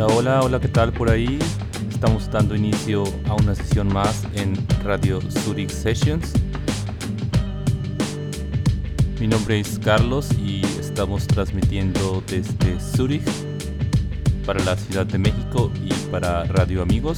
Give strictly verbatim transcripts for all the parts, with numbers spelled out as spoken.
Hola, hola, hola, ¿qué tal por ahí? Estamos dando inicio a una sesión más en Radio Zurich Sessions. Mi nombre es Carlos y estamos transmitiendo desde Zurich para la Ciudad de México y para Radio Amigos.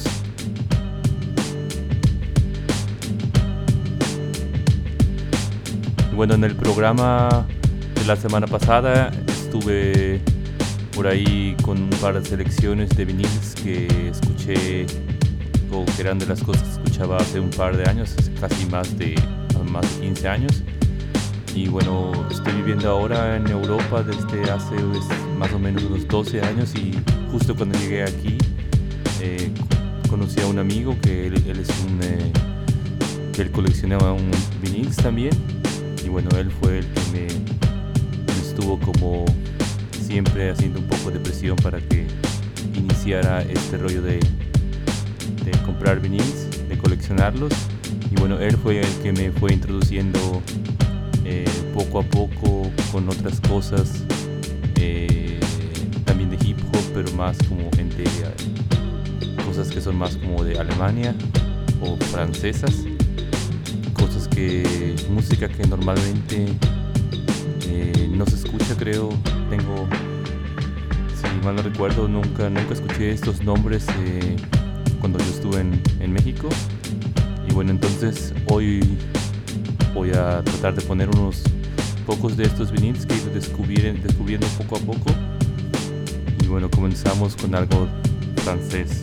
Y bueno, en el programa de la semana pasada estuve por ahí con un par de selecciones de viniles que escuché o que eran de las cosas que escuchaba hace un par de años, casi más de, más de quince años. Y bueno, estoy viviendo ahora en Europa desde hace pues, más o menos unos doce años y justo cuando llegué aquí eh, conocí a un amigo que él, él es un eh, que él coleccionaba un viniles también y bueno, él fue el que me, me estuvo como siempre haciendo un poco de presión para que iniciara este rollo de, de comprar viniles, de coleccionarlos. Y bueno, él fue el que me fue introduciendo eh, poco a poco con otras cosas, eh, también de hip hop, pero más como entre uh, cosas que son más como de Alemania o francesas, cosas que, música que normalmente eh, no se escucha, creo. Tengo, si mal no recuerdo, nunca, nunca escuché estos nombres eh, cuando yo estuve en, en México. Y bueno, entonces hoy voy a tratar de poner unos pocos de estos viniles que he ido descubriendo, descubriendo poco a poco. Y bueno, comenzamos con algo francés.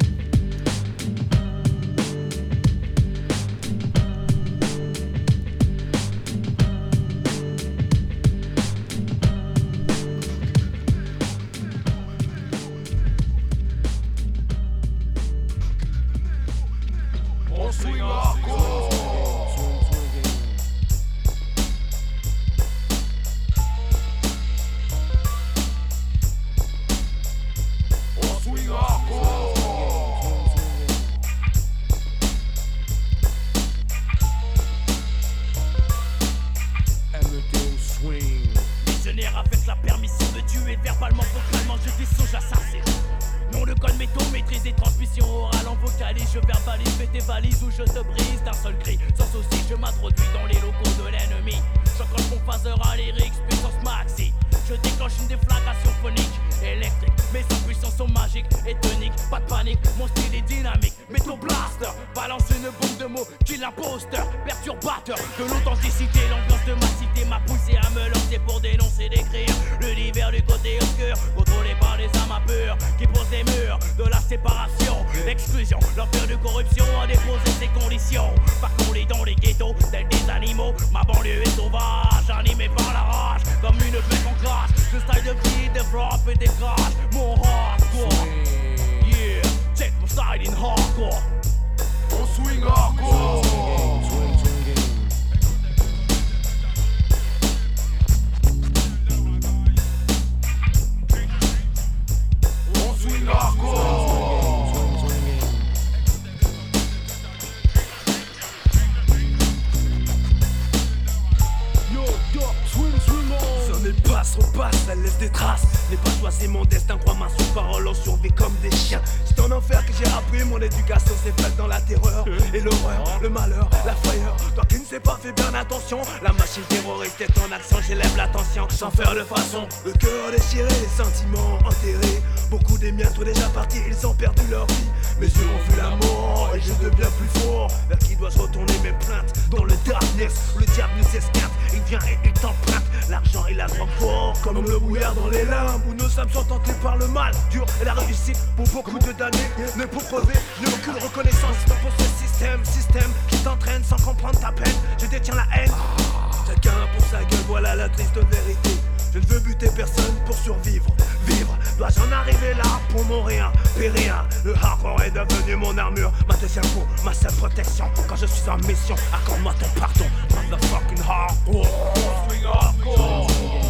Sans faire de façon, le cœur déchiré, les sentiments enterrés. Beaucoup des miens sont déjà partis, ils ont perdu leur vie. Mes yeux ont vu la mort et je deviens plus fort. Vers qui dois-je retourner mes plaintes? Dans le darkness, où le diable nous esquinte. Il vient et il t'emprunte l'argent et la drogue fort. Comme le brouillard dans les limbes où nos âmes sont tentées par le mal. Dur et la réussite pour beaucoup de damnés. Mais pour prouver, je n'ai aucune reconnaissance pour ce système, système qui t'entraîne sans comprendre ta peine. Je détiens la haine. Chacun pour sa gueule, voilà la triste vérité. Je ne veux buter personne pour survivre. Vivre, dois-je en arriver là pour mourir? Périr, le hardcore est devenu mon armure. Ma deuxième peau, ma seule protection. Quand je suis en mission, accorde-moi ton pardon. Motherfucking hardcore, swing hardcore.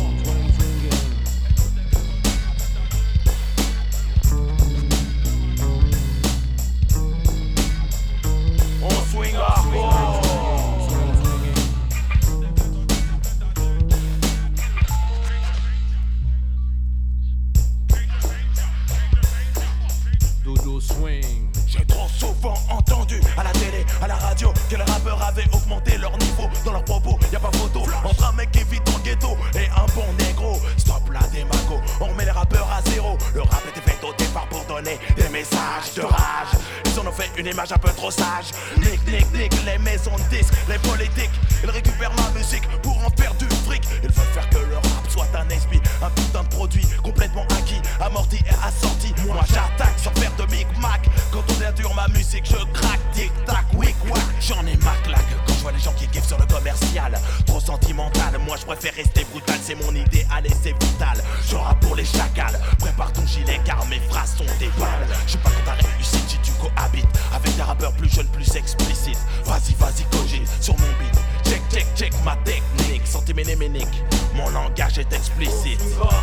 On swing hardcore. une image un peu trop sage. Nick, nick, nick, les maisons de disques, les politiques. Ils récupèrent ma musique pour en faire du fric. Ils veulent faire que le rap soit un S B, un putain de produit complètement acquis, amorti et assorti. Moi j'attaque sans faire de micmac. Quand on est dur ma musique, je craque. Tic tac, wick wack. J'en ai ma claque quand je vois les gens qui kiffent sur le commercial. Trop sentimental, moi je préfère rester brutal. C'est mon idéal et c'est vital. Je rappe pour les chacals. Prépare ton gilet car mes phrases sont des balles. Je sais pas quand t'as réussi si tu cohabites avec des rappeurs plus jeunes, plus explicites. Vas-y, vas-y, cogite sur mon beat. Check, check, check ma technique. Sentiménéménique, mon langage est explicite.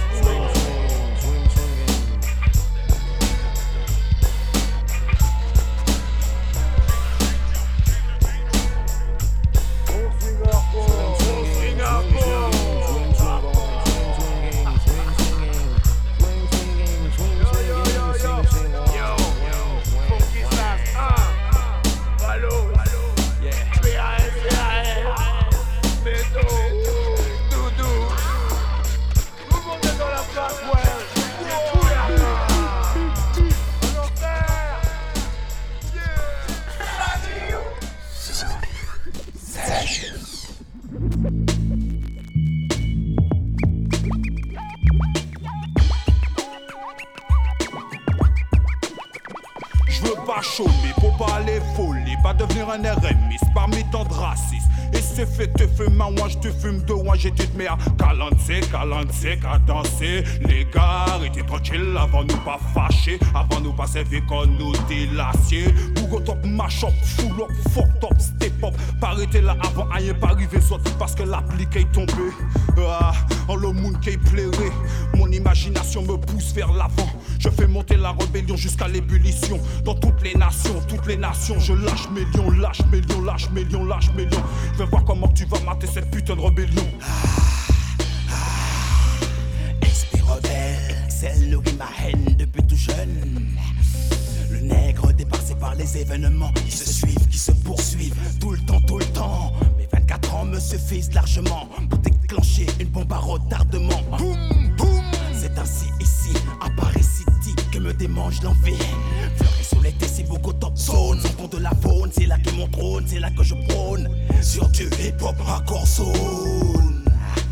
Mais pour pas aller folie, pas devenir un eremiste parmi tant de racistes. Et c'est fait te fumer, moi je te fume de moi j'ai toute merde. Calantse, calantse, qu'à danser. Les gars, étaient tranquilles avant nous pas fâcher, avant nous pas servir comme nous délacier. Bougo top, mash up, full up, fuck top, step up. Pas arrêter là avant, rien pas arriver sorti parce que l'applique est tombée. Ah, en le monde qui plairait, mon imagination me pousse vers l'avant. Je fais monter la rébellion jusqu'à l'ébullition. Dans toutes les nations, toutes les nations, je lâche millions, lâche millions, lâche millions, lâche millions. Je vais voir comment tu vas mater cette putain de rébellion. Ah, ah, esprit rebelle, celle nourrit ma haine depuis tout jeune. Le nègre dépassé par les événements qui se suivent, qui se poursuivent, tout le temps, tout le temps. Mes vingt-quatre ans me suffisent largement pour déclencher une bombe à retardement. Boum, boum. C'est ainsi ici, à Paris City, que me démange l'envie. Fleurer sous l'été, c'est beaucoup top zone. Son de la faune, c'est là que mon trône, c'est là que je prône. Sur du hip-hop hardcore zone.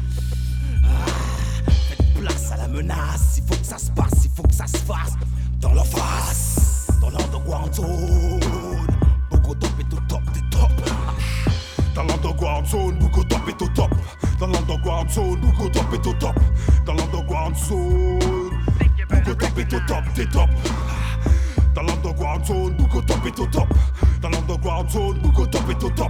Ah, faites place à la menace, il faut que ça se passe, il faut que ça se fasse. Dans leur face, dans l'underground zone. Beaucoup top et tout top, des top. Dans l'underground zone, beaucoup top et tout top. Dans l'underground zone, beaucoup top et tout top. Dans l'underground zone, beaucoup top et tout top, des top. Dans l'underground zone, beaucoup top et tout top. Dans l'underground zone, beaucoup top et tout top.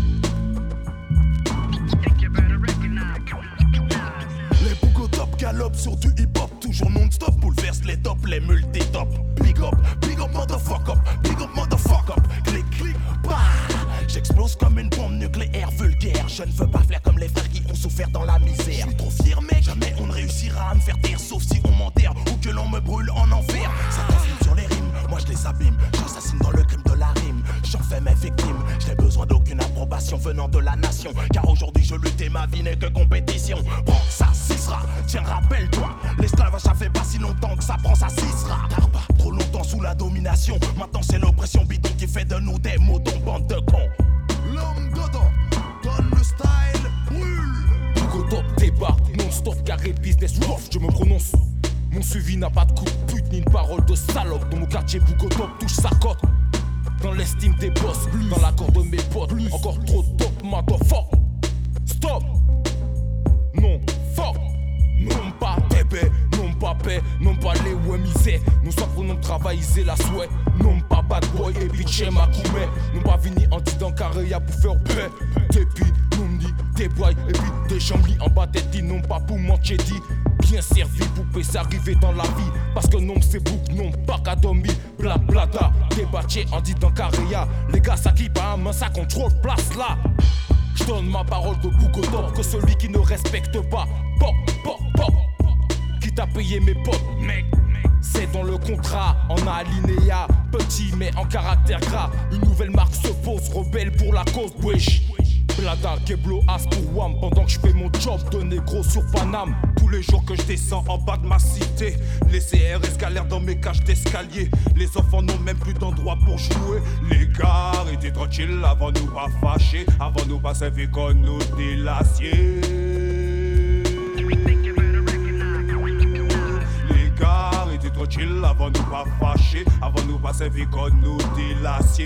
Les beaucoup top galopent sur du hip-hop, toujours non-stop, bouleverse les tops, les multi-top. Big up, big up, motherfuck up, big up, motherfuck up. Clic, clic, bah. J'explose comme une bombe nucléaire vulgaire. Je ne veux pas faire comme les frères qui ont souffert dans la misère. Je suis trop fier mec, jamais on ne réussira à me faire taire, sauf si on m'enterre ou que l'on me brûle en enfer. Ça t'enfume sur les rimes, moi je les abîme. J'assassine dans le crime de la rime, j'en fais mes victimes. Je n'ai besoin d'aucune approbation venant de la nation, car aujourd'hui je lutte et ma vie n'est que compétition. Prends ça, cessera, tiens rappelle-toi, l'esclavage ça fait pas si longtemps que ça prend, ça cessera. Car pas trop longtemps sous la domination, maintenant c'est l'oppression bidon qui fait de nous des moutons, bande de cons. L'homme dedans, donne le style, brûle. Beaucoup top débat, non-stop, carré business rough, je me prononce. Mon suivi n'a pas de coup de pute ni une parole de salope. Dans mon quartier, Bougo top touche sa cote. Dans l'estime des boss, dans l'accord de mes potes, encore trop top, motherfuck. Stop. Non, fuck. Non pas bébé, non pas paix, non pas les ouais misère. Nous savons non travailler la souhait. Non pas bad boy et bitch ma coumé. Non pas vini en disant carré y'a pour faire paix. Depuis, non me dit, des boys et puis des chamblis en bas tête dit non pas pour mancher dit. Bien servi, poupée, c'est arrivé dans la vie. Parce que non, c'est bouc, non, pas qu'à dormir. Bla blada, débattier en dit dans carrière. Les gars, ça qui bat, main, ça contrôle place là. J'donne ma parole de bouc au top. Que celui qui ne respecte pas, pop, pop, pop. Qui t'a payé mes potes, mec. C'est dans le contrat, en alinéa. Petit mais en caractère gras. Une nouvelle marque se pose, rebelle pour la cause, wesh. fais la dalle, Keblo As pour Wam. Pendant que je fais mon job de négro sur Paname. Tous les jours que je descends en bas de ma cité, les C R escalèrent dans mes cages d'escalier. Les enfants n'ont même plus d'endroit pour jouer. Les gars étaient tranquilles avant nous pas fâchés, avant nous pas servir comme nous des l'acier. Les gars étaient tranquilles avant nous pas fâchés, avant nous pas servir comme nous des l'acier.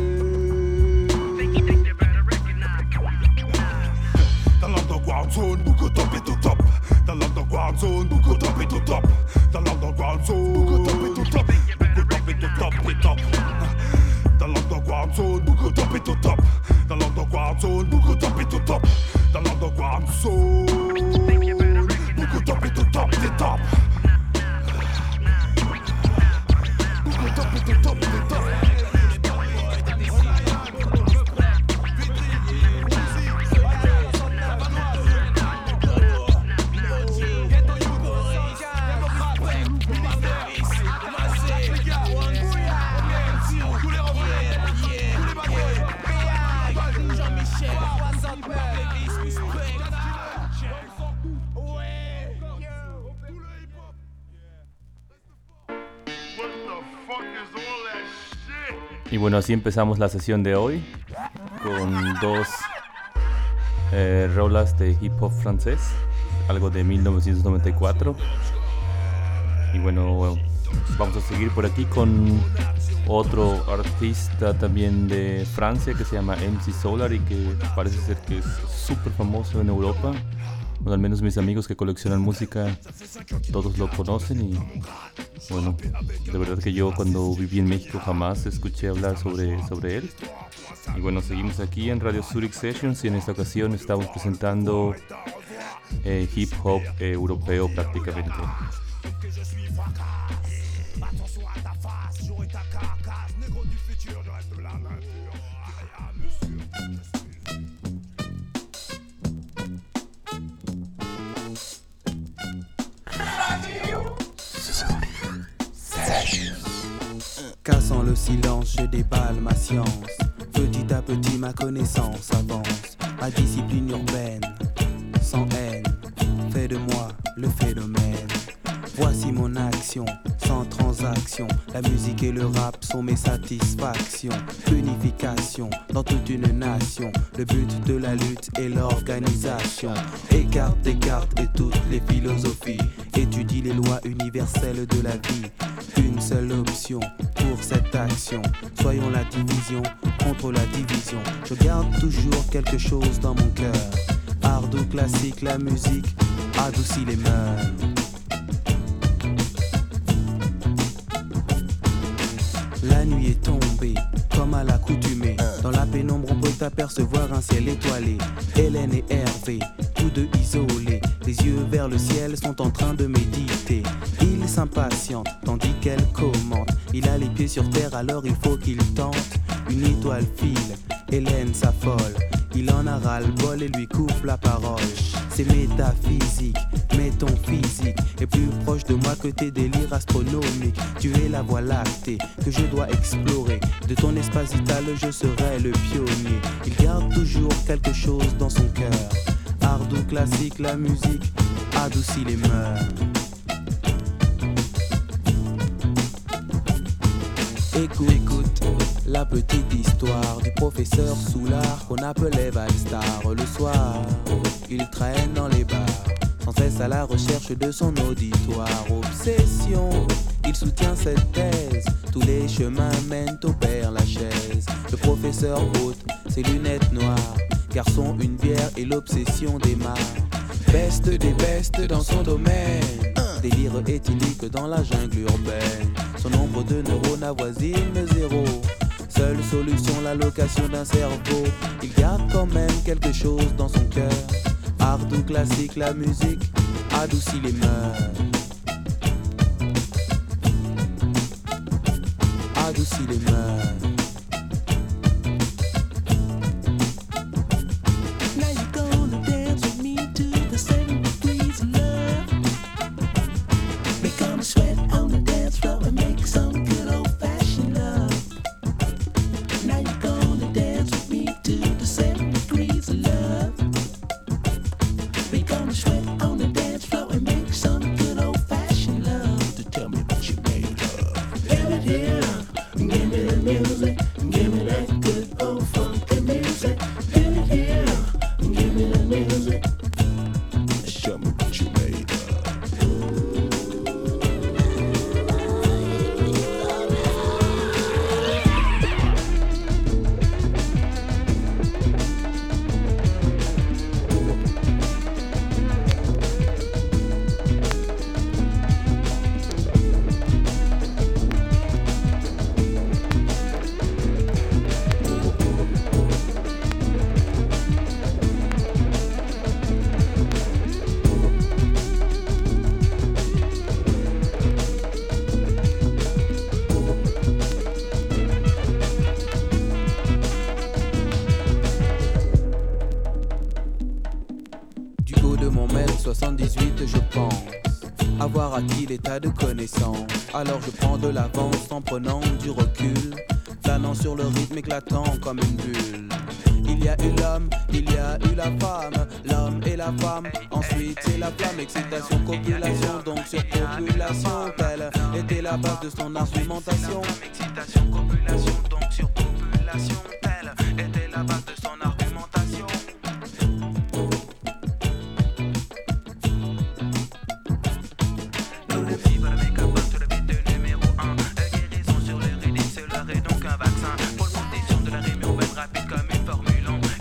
Dans l'underground zone, beaucoup top et tout top. Dans l'underground zone, beaucoup top et tout top. Dans l'underground zone, beaucoup top et tout top. Beaucoup top et tout top et top. Dans l'underground zone, beaucoup top et tout top. Dans l'underground zone, beaucoup top et tout top. Dans l'underground zone, beaucoup top et tout top et top. Beaucoup top et tout top et top. Y bueno, así empezamos la sesión de hoy con dos eh, rolas de hip hop francés, algo de mil novecientos noventa y cuatro. Y bueno, vamos a seguir por aquí con otro artista también de Francia que se llama M C Solar y que parece ser que es súper famoso en Europa. Bueno, al menos mis amigos que coleccionan música, todos lo conocen y bueno, de verdad que yo cuando viví en México jamás escuché hablar sobre, sobre él. Y bueno, seguimos aquí en Radio Zurich Sessions y en esta ocasión estamos presentando eh, hip hop eh, europeo prácticamente. Cassant le silence, je déballe ma science. Petit à petit, ma connaissance avance. Ma discipline urbaine, sans haine, fait de moi le phénomène. Voici mon action, sans transaction. La musique et le rap sont mes satisfactions. Unification dans toute une nation. Le but de la lutte est l'organisation. Écarte des cartes et toutes les philosophies. Étudie les lois universelles de la vie. Une seule option pour cette action. Soyons la division contre la division. Je garde toujours quelque chose dans mon cœur. Art ou classique, la musique adoucit les mœurs. La nuit est tombée, comme à l'accoutumée. Dans la pénombre, on peut apercevoir un ciel étoilé. Hélène et Hervé, tous deux isolés. Les yeux vers le ciel sont en train de méditer. Il s'impatiente, tandis qu'elle commente. Il a les pieds sur terre, alors il faut qu'il tente. Une étoile file, Hélène s'affole. Il en a ras-le-bol et lui coupe la parole. C'est métaphysique, mais ton physique est plus proche de moi que tes délires astronomiques. Tu es la voie lactée que je dois explorer. De ton espace vital, je serai le pionnier. Il garde toujours quelque chose dans son cœur. Art ou classique, la musique adoucit les mœurs. Écoute, écoute la petite histoire du professeur Soulard qu'on appelait Valstar. Le soir, il traîne dans les bars, sans cesse à la recherche de son auditoire. Obsession, il soutient cette thèse. Tous les chemins mènent au Père Lachaise. Le professeur ôte ses lunettes noires. Garçon, une bière et l'obsession démarre. Beste des bestes dans son domaine. Délire éthylique dans la jungle urbaine. Son nombre de neurones avoisine zéro. Seule solution, la location d'un cerveau. Il garde quand même quelque chose dans son cœur. Art ou classique, la musique adoucit les mœurs. Adoucit les mœurs. Now you're gonna dance with me to the seven degrees of love. soixante-dix-huit je pense avoir acquis l'état de connaissance. Alors je prends de l'avance en prenant du recul, planant sur le rythme éclatant comme une bulle. Il y a eu l'homme, il y a eu la femme, l'homme et la femme, ensuite c'est la flamme, excitation, copulation, donc sur population, telle était la base de son argumentation. Excitation, copulation, donc sur population, telle était la base de son argumentation. Nous le vivons avec un poste de bête numéro un, la guérison sur le ridicule, c'est l'heure et donc un vaccin pour l'augmentation de la rime urbaine rapide comme une formule.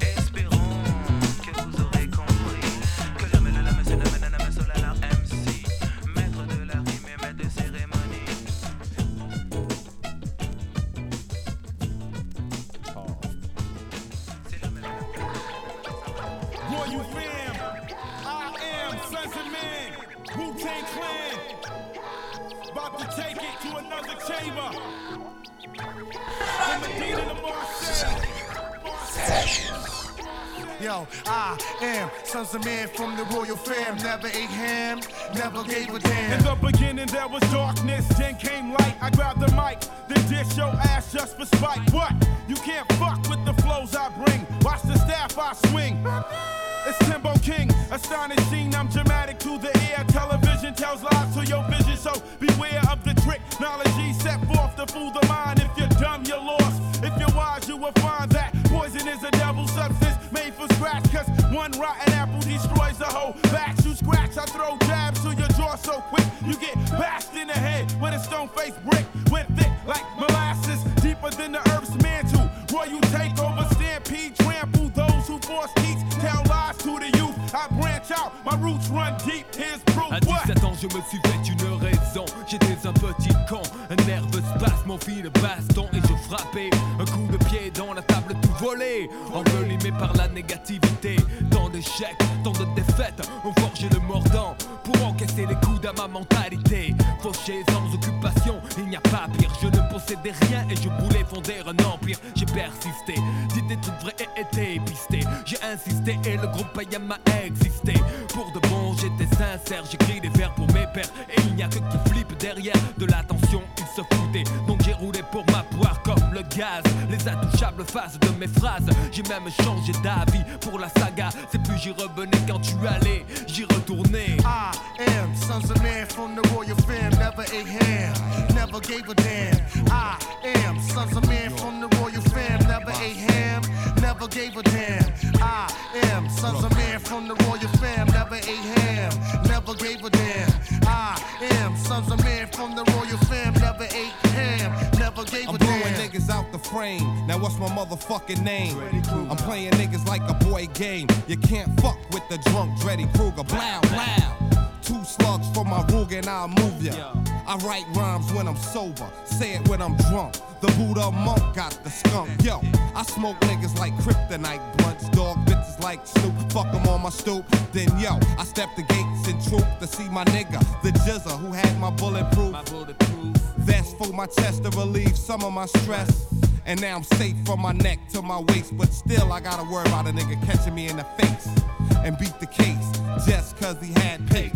Yo, I am sons of man from the royal fam. Never ate ham, never gave a damn. In the beginning there was darkness, then came light. I grabbed the mic, then dish your ass just for spite. What? You can't fuck with the flows I bring. Watch the staff I swing. It's Timbo King, astonishing, I'm dramatic to the ear. Television tells lies to your vision, so beware of the trick. Knowledge set forth to fool the mind. If you're dumb, you're lost. If you're wise, you will find that poison is a devil substance made for scratch. Cause one rotten apple destroys the whole batch. You scratch, I throw jabs to your jaw so quick. You get bashed in the head with a stone-faced brick. Went thick like molasses, deeper than the earth's mantle. Royal takeover, stampede, trample those who force teach, tell lies to the youth. I branch out, my roots run deep, here's proof. À dix-sept ans, je me suis fait une raison. J'étais un petit con, un nerveux spasme, mon fil de baston et je frappais. Un coup de pied dans la table tout volé, envelimé par la négativité. Tant d'échecs, tant de défaites, ont forgé le mordant pour encaisser les coups à ma mentalité. Fauché sans occupation, il n'y a pas pire. Je ne possédais rien et je voulais fonder un empire. J'ai persisté, dit des trucs vrais et été pisté. J'ai insisté et le groupe Payam m'a existé. Pour de bon, j'étais sincère, j'écris des vers pour mes pères. Et il n'y a que qui flippe derrière de l'attention, ils se foutaient. Donc j'ai roulé pour ma poire comme le gaz. Les intouchables faces de mes phrases. J'ai même changé d'avis pour la saga. C'est plus j'y revenais quand tu allais, j'y retournais. I am sons of man from the royal fam. Never ate ham, never gave a damn. I am sons of man from the royal fam. Never ate ham, never gave a damn. I am sons of man from the royal fam. Never ate ham, never gave a damn. I am sons of man from the royal fam. Never ate ham, never gave I'm a damn. blowing niggas out the frame. Now what's my motherfucking name? I'm playing niggas like a boy game. You can't fuck with the drunk Dreddy Kruger. Blow, blow. Two slugs for my Rug and I'll move ya. I write rhymes when I'm sober, say it when I'm drunk. The Buddha monk got the skunk. Yo, I smoke niggas like kryptonite blunts. Dog bitches like Snoop, fuck them on my stoop. Then yo, I step the gates in troop to see my nigga, the Jizza who had my bulletproof. My bulletproof. That's for my chest to relieve some of my stress. And now I'm safe from my neck to my waist. But still I gotta worry about a nigga catching me in the face and beat the case just cause he had pace.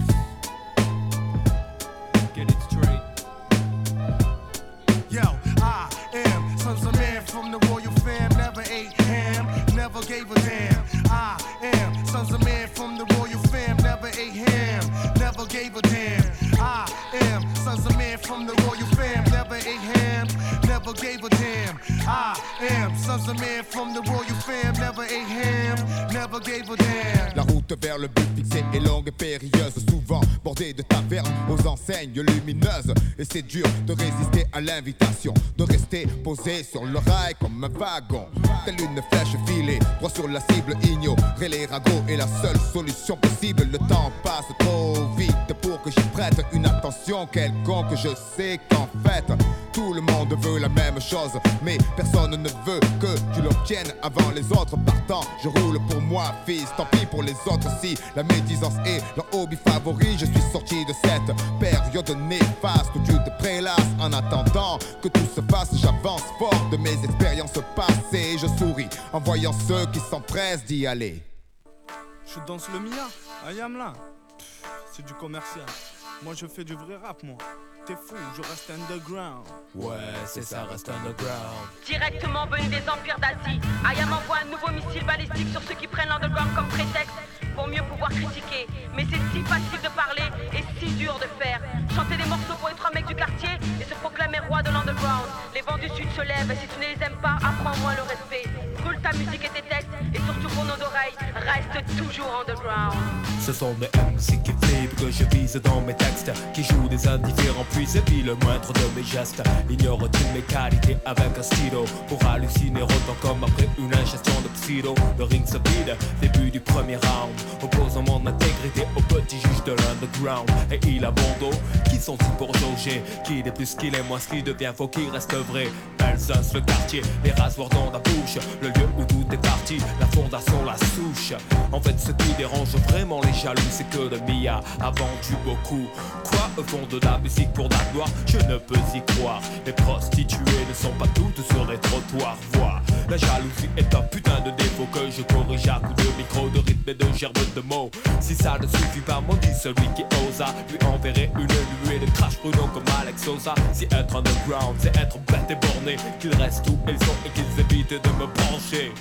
Get it straight. Yo, I am sons of man from the royal fam. Never ate ham, never gave a damn. I am sons of man from the royal fam. Never ate ham, never gave a damn. I am sons of man from the royal fam. Never ate ham, never gave a damn. I am sons of man from the royal fam. Never ate ham, never gave a damn. La route vers le but fixé est longue et périlleuse, souvent bordée de tavernes aux enseignes lumineuses. Et c'est dur de résister à l'invitation, de rester posé sur le rail comme un wagon. Telle une flèche filée, droit sur la cible, ignorer les ragots est la seule solution possible. Le temps passe trop vite pour que j'y prête une attention quelconque. Je sais qu'en fait, tout le monde veut la même chose, mais personne ne veut que tu l'obtiennes avant les autres. Partant, je roule pour moi, fils, tant pis pour les autres. Si la médisance est leur hobby favori, je suis sorti de cette période néfaste où tu te prélasses. En attendant que tout se fasse, j'avance fort de mes expériences passées. Je souris en voyant ceux qui s'empressent d'y aller. Je danse le Mia, I am là. c'est du commercial. Moi je fais du vrai rap, moi. T'es fou, je reste underground. Ouais, c'est ça, reste underground. Directement venu des empires d'Asie, Ayam envoie un nouveau missile balistique sur ceux qui prennent l'underground comme prétexte pour mieux pouvoir critiquer. Mais c'est si facile de parler et si dur de faire. Chanter des morceaux pour les trois mecs du quartier et se proclamer roi de l'underground. Les vents du sud se lèvent et si tu ne les aimes pas, apprends-moi le respect. Brûle ta musique et tes textes et surtout pour nos oreilles, reste toujours underground. Ce sont des M C qui flippent que je vise dans mes textes, qui jouent des indifférents puis épient le moindre de mes gestes. Ignore-t-il mes qualités avec un stylo pour halluciner autant comme après une ingestion de pseudo. Le ring se vide, début du premier round, opposant mon intégrité au petit juge de l'underground. Et il a bon dos, qui sont-ils pour jauger? Qu'il est plus qu'il est moins, ce qui devient faux, qui reste vrai. Alsace, le quartier, les rasoirs dans la bouche, le lieu où tout est parti, la fondation, la souche. En fait ce qui dérange vraiment les jaloux, c'est que le Mia a vendu beaucoup. Quoi, au fond de la musique pour la gloire, je ne peux y croire. Les prostituées ne sont pas toutes sur les trottoirs. Vois, la jalousie est un putain de défaut que je corrige à coups de micro, de rythme et de gerbe de mots. Si ça ne suffit pas, maudit celui qui osa lui enverrer une nuée de crash prudent comme Alex Sosa. Si être underground, c'est être bête et borné, qu'ils restent où ils sont et qu'ils évitent de me brancher.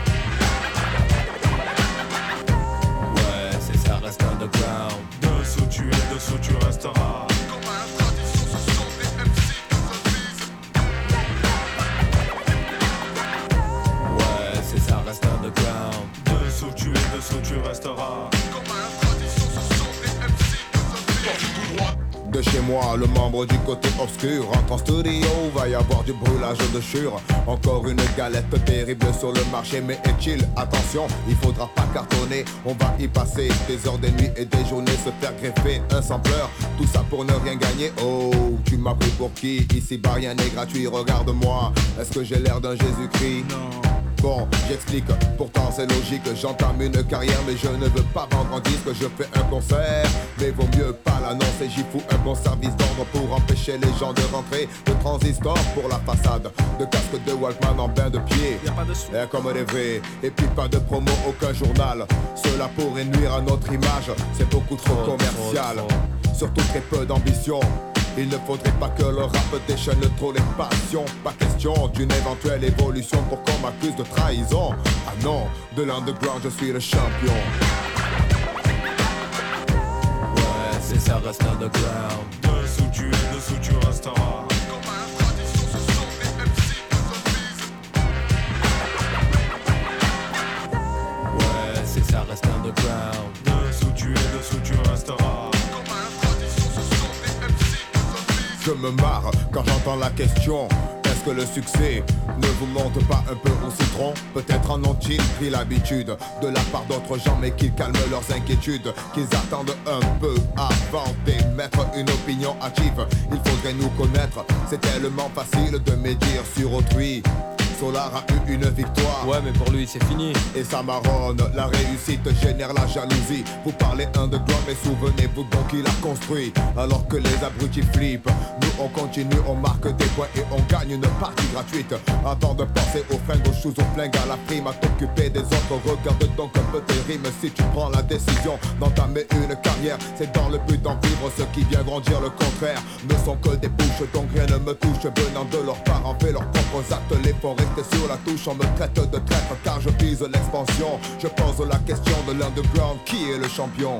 Ouais, c'est ça, reste underground. Dessous tu es, dessous tu resteras. Comme à la tradition, ce sont des M C qui se visent. Ouais, c'est ça, reste underground. Dessous tu es, dessous tu resteras. Comme à la tradition, ce sont des M C qui se visent. De chez moi, le membre du côté obscur rentre en studio, va y avoir du brûlage de chure. Encore une galette terrible sur le marché, mais est-il, attention, il faudra pas cartonner. On va y passer des heures, des nuits et des journées, se faire greffer un sampleur, tout ça pour ne rien gagner. Oh, tu m'as pris pour qui? Ici bas rien n'est gratuit, regarde-moi, est-ce que j'ai l'air d'un Jésus-Christ? Non. Bon, j'explique, pourtant c'est logique, j'entame une carrière mais je ne veux pas vendre un disque, je fais un concert, mais vaut mieux pas l'annoncer, j'y fous un bon service d'ordre pour empêcher les gens de rentrer, de transistor pour la façade, de casque de Walkman en bain de pied, Y'a pas de sous. et comme des vrais, et puis pas de promo, aucun journal, cela pourrait nuire à notre image, c'est beaucoup trop, Trop, commercial, trop, trop. surtout très peu d'ambition. Il ne faudrait pas que le rap déchaîne trop les passions. Pas question d'une éventuelle évolution pour qu'on m'accuse de trahison. Ah non, de l'underground je suis le champion. Ouais, c'est ça, reste underground. Dessous tu es, dessous tu resteras. Comme à la tradition, ce sont des M C qui se visent. Ouais, c'est ça, reste underground. Dessous tu es, dessous tu resteras. Comme à la tradition, ce sont des M C qui se visent. Je me marre quand j'entends la question. Est-ce que le succès ne vous monte pas un peu au citron? Peut-être en ont-ils pris l'habitude de la part d'autres gens, mais qu'ils calment leurs inquiétudes, qu'ils attendent un peu avant d'émettre une opinion hâtive. Il faudrait nous connaître, c'est tellement facile de médire sur autrui. Solar a eu une victoire. Ouais, mais pour lui c'est fini. Et ça marronne, la réussite génère la jalousie. Vous parlez underground, mais souvenez-vous donc qu'il a construit. Alors que les abrutis flippent, nous on continue, on marque des points et on gagne une partie gratuite. Avant de penser aux fringues, aux choses, aux flingues, à la prime, à t'occuper des autres, regarde donc un peu tes rimes. Si tu prends la décision d'entamer une carrière, c'est dans le but d'en vivre. Ceux qui viendront dire le contraire ne sont que des bouches, donc rien ne me touche. Venant de leurs parents, fait leurs propres actes, les forêts sur la touche, on me traite de traître car je vise l'expansion. Je pose la question de l'underground, qui est le champion?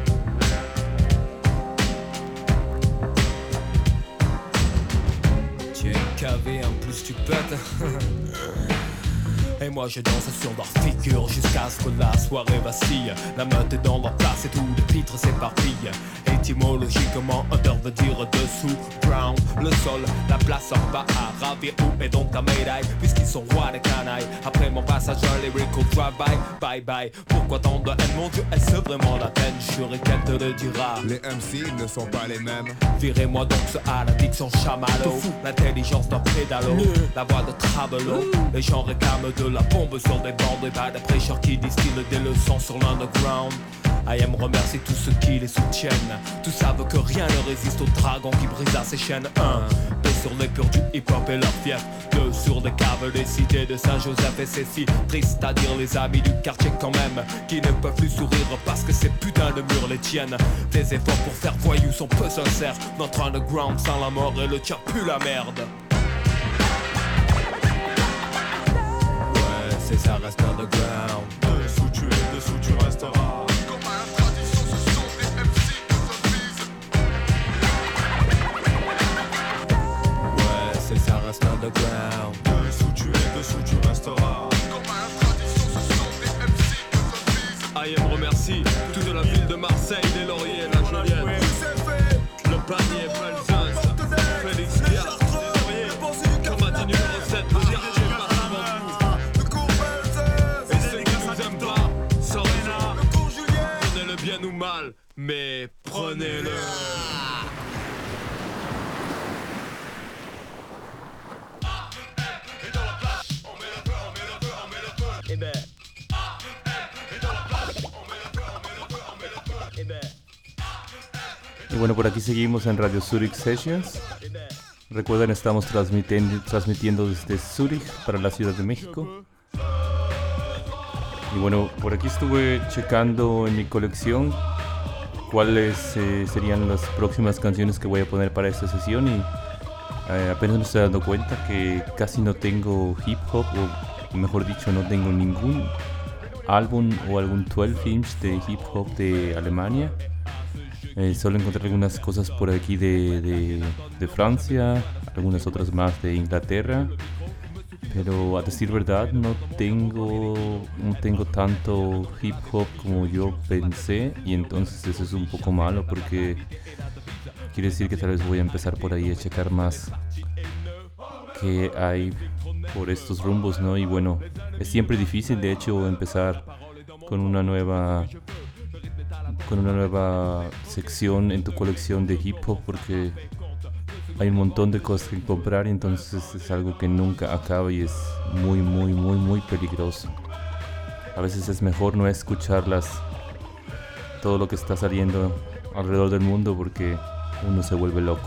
Tu es cavé, en plus tu pètes. Et moi je danse sur leur figure jusqu'à ce que la soirée vacille. La meute est dans leur place et tout le pitre s'éparpille. Étymologiquement, under veut dire dessous, ground, le sol, la place en bas à ravir. Où est donc ta médaille, puisqu'ils sont rois des canailles. Après mon passage à lyrical drive-by, bye bye. Pourquoi tant de haine, mon Dieu, est-ce vraiment la peine? Shuriken te le dira. Les M C ne sont pas les mêmes. Virez-moi donc ce à l'addiction chamallow. L'intelligence d'un pédalo, la voix de Travelo. Les gens réclament de la bombe sur des bandes et pas des prêcheurs qui distillent des leçons sur l'underground. I am remercie tous ceux qui les soutiennent. Tous savent que rien ne résiste au dragon qui brisa ses chaînes. Un, sur les purs du hip-hop et leur fief. Deux sur des caves des cités de Saint-Joseph. Et c'est si triste à dire les amis du quartier quand même, qui ne peuvent plus sourire parce que ces putains de murs les tiennent. Tes efforts pour faire voyou sont peu sincères. Notre underground sans la mort et le tien pue la merde. Ouais, c'est ça reste underground. Dessous tu es, dessous tu resteras. Ça reste underground. Dessous tu es, dessous tu resteras. I am remercie toute la ville de Marseille, les Lauriers et la Joliette. Le panier, Belzunce, Félix Gard, les Lauriers. Comme a dit numéro sept, le quartier passe avant tout. Et ceux qui nous aiment pas, sans raison, prenez-le bien ou mal, mais prenez-le. Y bueno, por aquí seguimos en Radio Zurich Sessions. Recuerden, estamos transmitiendo, transmitiendo desde Zurich para la Ciudad de México. Y bueno, por aquí estuve checando en mi colección cuáles eh, serían las próximas canciones que voy a poner para esta sesión. Y eh, apenas me estoy dando cuenta que casi no tengo hip hop, o mejor dicho, no tengo ningún álbum o algún doce inch de hip hop de Alemania. Eh, solo encontré algunas cosas por aquí de, de, de Francia, algunas otras más de Inglaterra, pero a decir verdad no tengo, no tengo tanto hip hop como yo pensé, y entonces eso es un poco malo porque quiere decir que tal vez voy a empezar por ahí a checar más que hay por estos rumbos, ¿no? Y bueno, es siempre difícil de hecho empezar con una nueva con una nueva sección en tu colección de hip hop porque hay un montón de cosas que comprar y entonces es algo que nunca acaba y es muy muy muy muy peligroso. A veces es mejor no escucharlas, todo lo que está saliendo alrededor del mundo, porque uno se vuelve loco.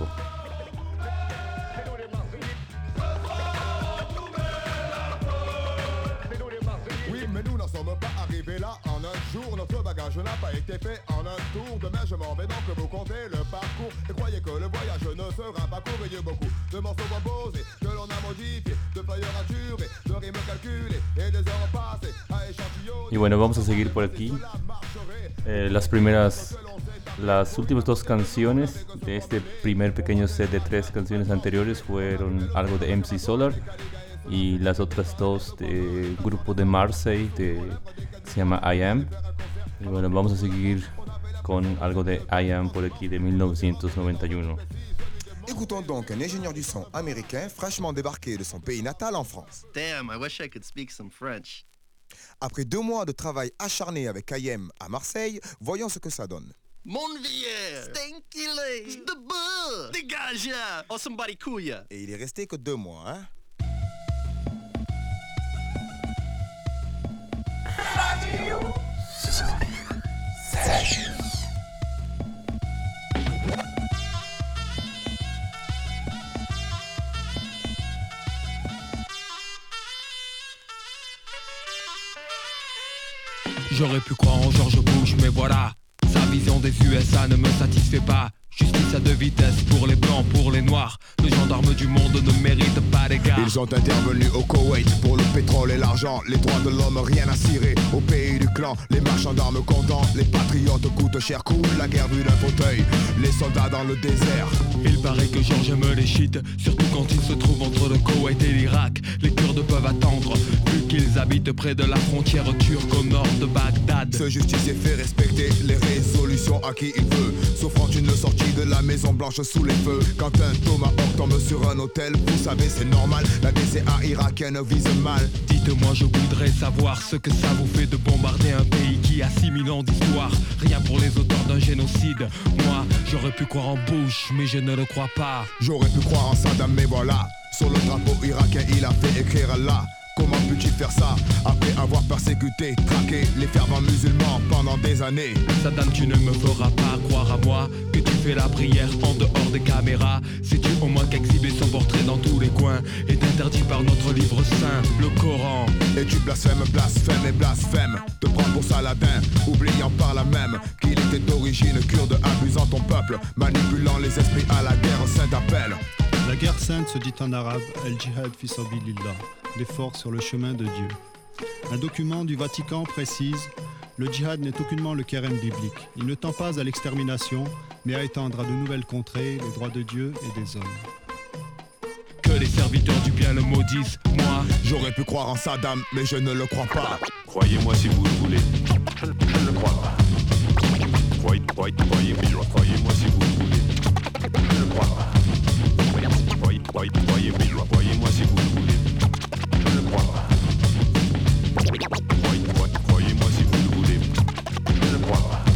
Je n'ai pas été fait en un tour. Demain je m'en vais donc vous comptez le parcours. Et croyez que le voyage ne sera pas court. Il y a beaucoup de morceaux composés que l'on a modifiés, de feuilles raturées, de rimes calculées et des heures passées à échantillons. Y bueno, vamos a seguir por aquí. Eh, las primeras, las últimas dos canciones de este primer pequeño set de tres canciones anteriores fueron algo de M C Solar y las otras dos de un grupo de Marseille de, que se llama I Am. Y bueno, vamos a seguir con algo de I Am por aquí de mille neuf cent quatre-vingt-un. Écoutons donc un ingénieur du son américain fraîchement débarqué de son pays natal en France. Damn, I wish I could speak some French. Après deux mois de travail acharné avec I A M à Marseille, voyons ce que ça donne. Mon vieux, stinky debout, dégage, oh somebody couille. Et il est resté que deux mois, hein. Radio Sessions. J'aurais pu croire en George Bush, mais voilà, sa vision des U S A ne me satisfait pas. Justice à deux vitesses pour les blancs, pour les noirs. Les gendarmes du monde ne méritent pas d'égard. Ils ont intervenu au Koweït pour le pétrole et l'argent. Les droits de l'homme, rien à cirer. Au pays du clan, les marchands d'armes contents. Les patriotes coûtent cher, coule la guerre vue d'un fauteuil. Les soldats dans le désert. Il paraît que George aime les shit, surtout quand il se trouve entre le Koweït et l'Irak. Les Kurdes peuvent attendre, vu qu'ils habitent près de la frontière turque au nord de Bagdad. Ce justicier fait respecter les résolutions à qui il veut, s'offrant une sortie de la Maison Blanche sous les feux. Quand un tomahawk tombe sur un hôtel, vous savez c'est normal, la D C A irakienne vise mal. Dites-moi, je voudrais savoir ce que ça vous fait de bombarder un pays qui a six mille ans d'histoire. Rien pour les auteurs d'un génocide. Moi, j'aurais pu croire en Bush, mais je ne le crois pas. J'aurais pu croire en Saddam, mais voilà, sur le drapeau irakien il a fait écrire Allah. Comment peux-tu faire ça après avoir persécuté, traqué les fervents musulmans pendant des années? Saddam, tu ne me feras pas croire à moi que tu fais la prière en dehors des des caméras. Sais-tu au moins qu'exhiber son portrait dans tous les coins est interdit par notre livre saint, le Coran. Et tu blasphèmes, blasphème et blasphème, te prends pour Saladin, oubliant par là même qu'il était d'origine kurde, abusant ton peuple, manipulant les esprits à la guerre sainte appelle. La guerre sainte se dit en arabe El-Jihad fi sabilillah, l'effort sur le chemin de Dieu. Un document du Vatican précise: le djihad n'est aucunement le kérem biblique. Il ne tend pas à l'extermination, mais à étendre à de nouvelles contrées les droits de Dieu et des hommes. Que les serviteurs du bien le maudissent, moi j'aurais pu croire en Saddam, mais je ne le crois pas. Croyez-moi si vous le voulez. Je, je ne le crois pas. Croyez, croyez, croyez, croyez-moi si vous le voulez. Je ne le crois pas. Croyez, croyez, croyez, croyez-moi si vous le voulez. Je ne le crois pas. Croyez, croyez, croyez-moi si vous le voulez. Je ne le crois pas.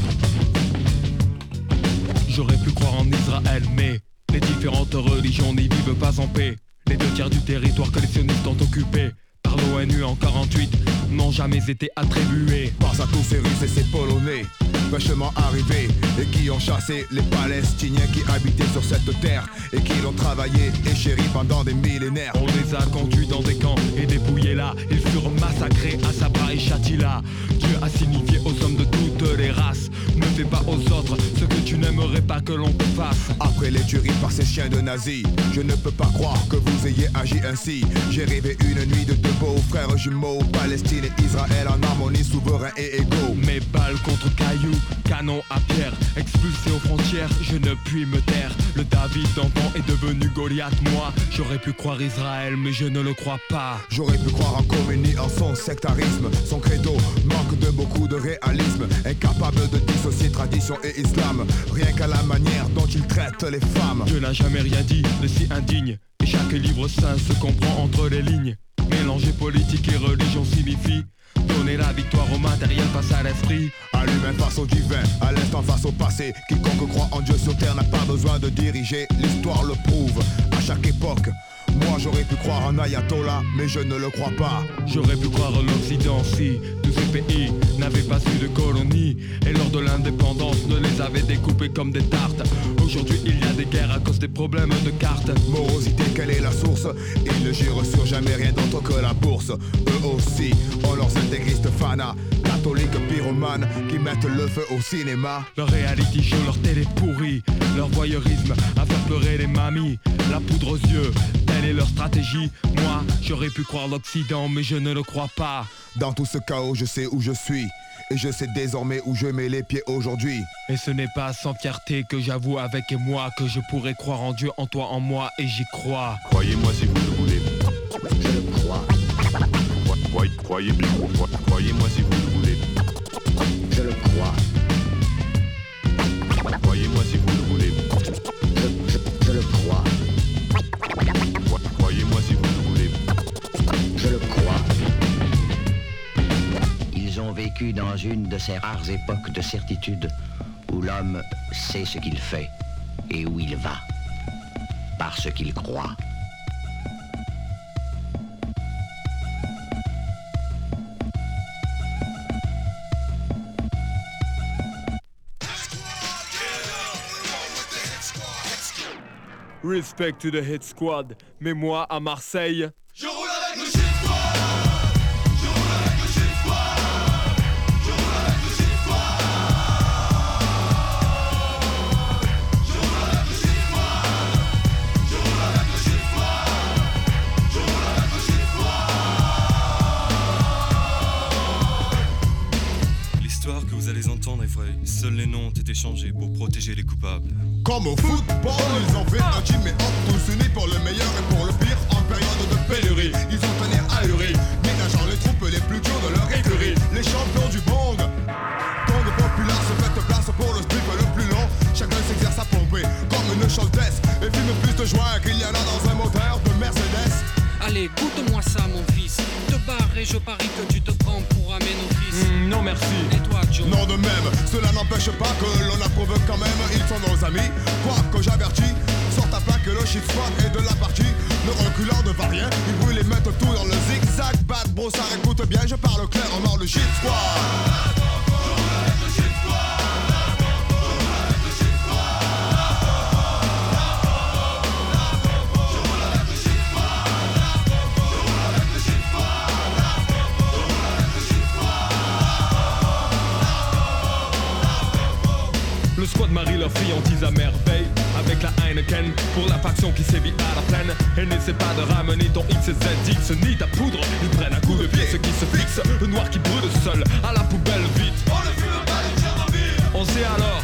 J'aurais pu croire en Israël, mais les différentes religions n'y vivent pas en paix. Les deux tiers du territoire que les sionistes ont occupé par l'ONU en quarante-huit n'ont jamais été attribués. Pense à tous ces Russes et ces Polonais fraîchement arrivés et qui ont chassé les Palestiniens qui habitaient sur cette terre et qui l'ont travaillé et chéri pendant des millénaires. On les a conduits dans des camps et dépouillés là. Ils furent massacrés à Sabra et Shatila. Dieu a signifié aux hommes de toutes les races: ne fais pas aux autres ce que tu n'aimerais pas que l'on te fasse. Après les tueries par ces chiens de nazis, je ne peux pas croire que vous ayez agi ainsi. J'ai rêvé une nuit de deux beaux frères jumeaux, Palestine et Israël en harmonie, souverains et égaux. Mes balles contre cailloux, canon à pierre, expulsé aux frontières, je ne puis me taire. Le David d'antan est devenu Goliath, moi j'aurais pu croire Israël mais je ne le crois pas. J'aurais pu croire en Khomeini, en son sectarisme. Son credo manque de beaucoup de réalisme, incapable de dissocier tradition et islam, rien qu'à la manière dont il traite les femmes. Dieu n'a jamais rien dit de si indigne, et chaque livre saint se comprend entre les lignes. Mélanger politique et religion signifie donner la victoire au matériel face à l'esprit, à l'humain face au divin, à l'instant face au passé. Quiconque croit en Dieu sur terre n'a pas besoin de diriger, l'histoire le prouve. À chaque époque, moi j'aurais pu croire en Ayatollah, mais je ne le crois pas. J'aurais pu croire en l'Occident si tous ces pays n'avaient pas eu de colonies et lors de l'indépendance ne les avaient découpés comme des tartes. Aujourd'hui il y a des guerres à cause des problèmes de cartes. Morosité, quelle est la source? Ils ne jurent sur jamais rien d'autre que la bourse. Eux aussi ont leurs intégristes fanas, catholiques pyromanes qui mettent le feu au cinéma. Leur reality show, leur télé pourrie, leur voyeurisme à faire pleurer les mamies, la poudre aux yeux, telle est leur stratégie. Moi j'aurais pu croire l'Occident mais je ne le crois pas. Dans tout ce chaos je sais où je suis et je sais désormais où je mets les pieds aujourd'hui. Et ce n'est pas sans fierté que j'avoue avec moi que je pourrais croire en Dieu, en toi, en moi, et j'y crois. Croyez-moi si vous le voulez. Je le crois. Croyez, croyez, croyez-moi si vous le voulez. Je le crois. Croyez-moi si vous le voulez. Je, je, je le crois. Croyez-moi si vous le voulez. Je le crois. Ils ont vécu dans une de ces rares époques de certitude où l'homme sait ce qu'il fait et où il va, parce qu'il croit. Respect to the hit squad, mais moi à Marseille, je roule avec le shit squad. Je roule avec le shit squad. Je roule avec le shit squad. Je roule avec le shit squad. Je roule avec le shit squad. Je roule avec le shit squad. L'histoire que vous allez entendre est vraie. Seuls les noms ont été changés pour protéger les coupables. Comme au football, ils ont fait un team et hop, tous unis pour le meilleur et pour le pire en période de pénurie. Ils ont tenu ahuri, ménageant les troupes les plus dures de leur écurie. Les champions du monde, quand de populaire se fait place pour le strip le plus long. Chacun s'exerce à pomper comme une chaudesse et fume plus de joie qu'il y en a dans un moteur de Mercedes. Allez, goûte-moi ça mon fils. Te barre et je parie que tu te prends pour un ménophis. Mmh, non merci. Et toi Joe? Non de même, cela n'empêche pas que l'on approuve quand même. Ils sont nos amis, quoi que j'avertis. Sort ta plaque le shit squad et de la partie. Ne reculant devant rien, ils brûlent et mettent tout dans le zigzag. Bad bro, ça écoute bien, je parle clair en mort le shit squad. friandise à merveille. Avec la Heineken pour la faction qui sévit à la plaine. Et n'essaie pas de ramener ton X et Z X ni ta poudre. Ils prennent un coup de pied ceux qui se fixent. Le noir qui brûle seul à la poubelle vite. On ne fume pas les Tchernobyl. On sait alors.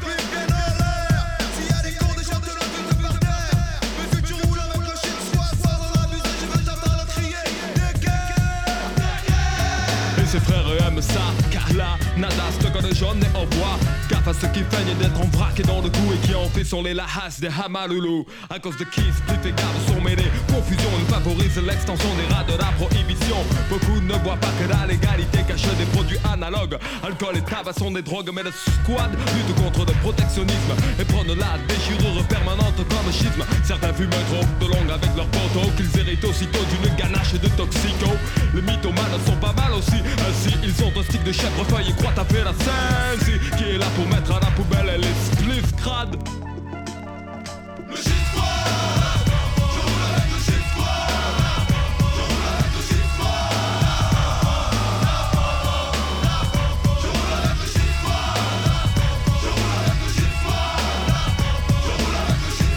Ses frères aiment ça, car là, nada, stock de jaune et au bois. Gaffe à ceux qui feignent d'être en vrac et dans le coup et qui en fait sont les lahas des Hamaloulou. À cause de qui split et gaves sont mêlés. Confusion, ils favorisent l'extension des rats de la prohibition. Beaucoup ne voient pas que la légalité cache des produits analogues. Alcool et tabac sont des drogues, mais le squad lutte contre le protectionnisme et prône la déchirure permanente comme schisme. Certains fument trop de longue avec leurs poteaux, qu'ils héritent aussitôt d'une ganache de toxico. Les mythomanes sont pas mal aussi. Ainsi ils ont un stick de chèvrefeuille et croient taper la scène. Qui est là pour mettre à la poubelle les spliffs crades. Le shit squad, je roule avec le shit squad, je roule avec le shit squad, je roule avec le shit squad, je roule avec le shit squad, je roule avec le shit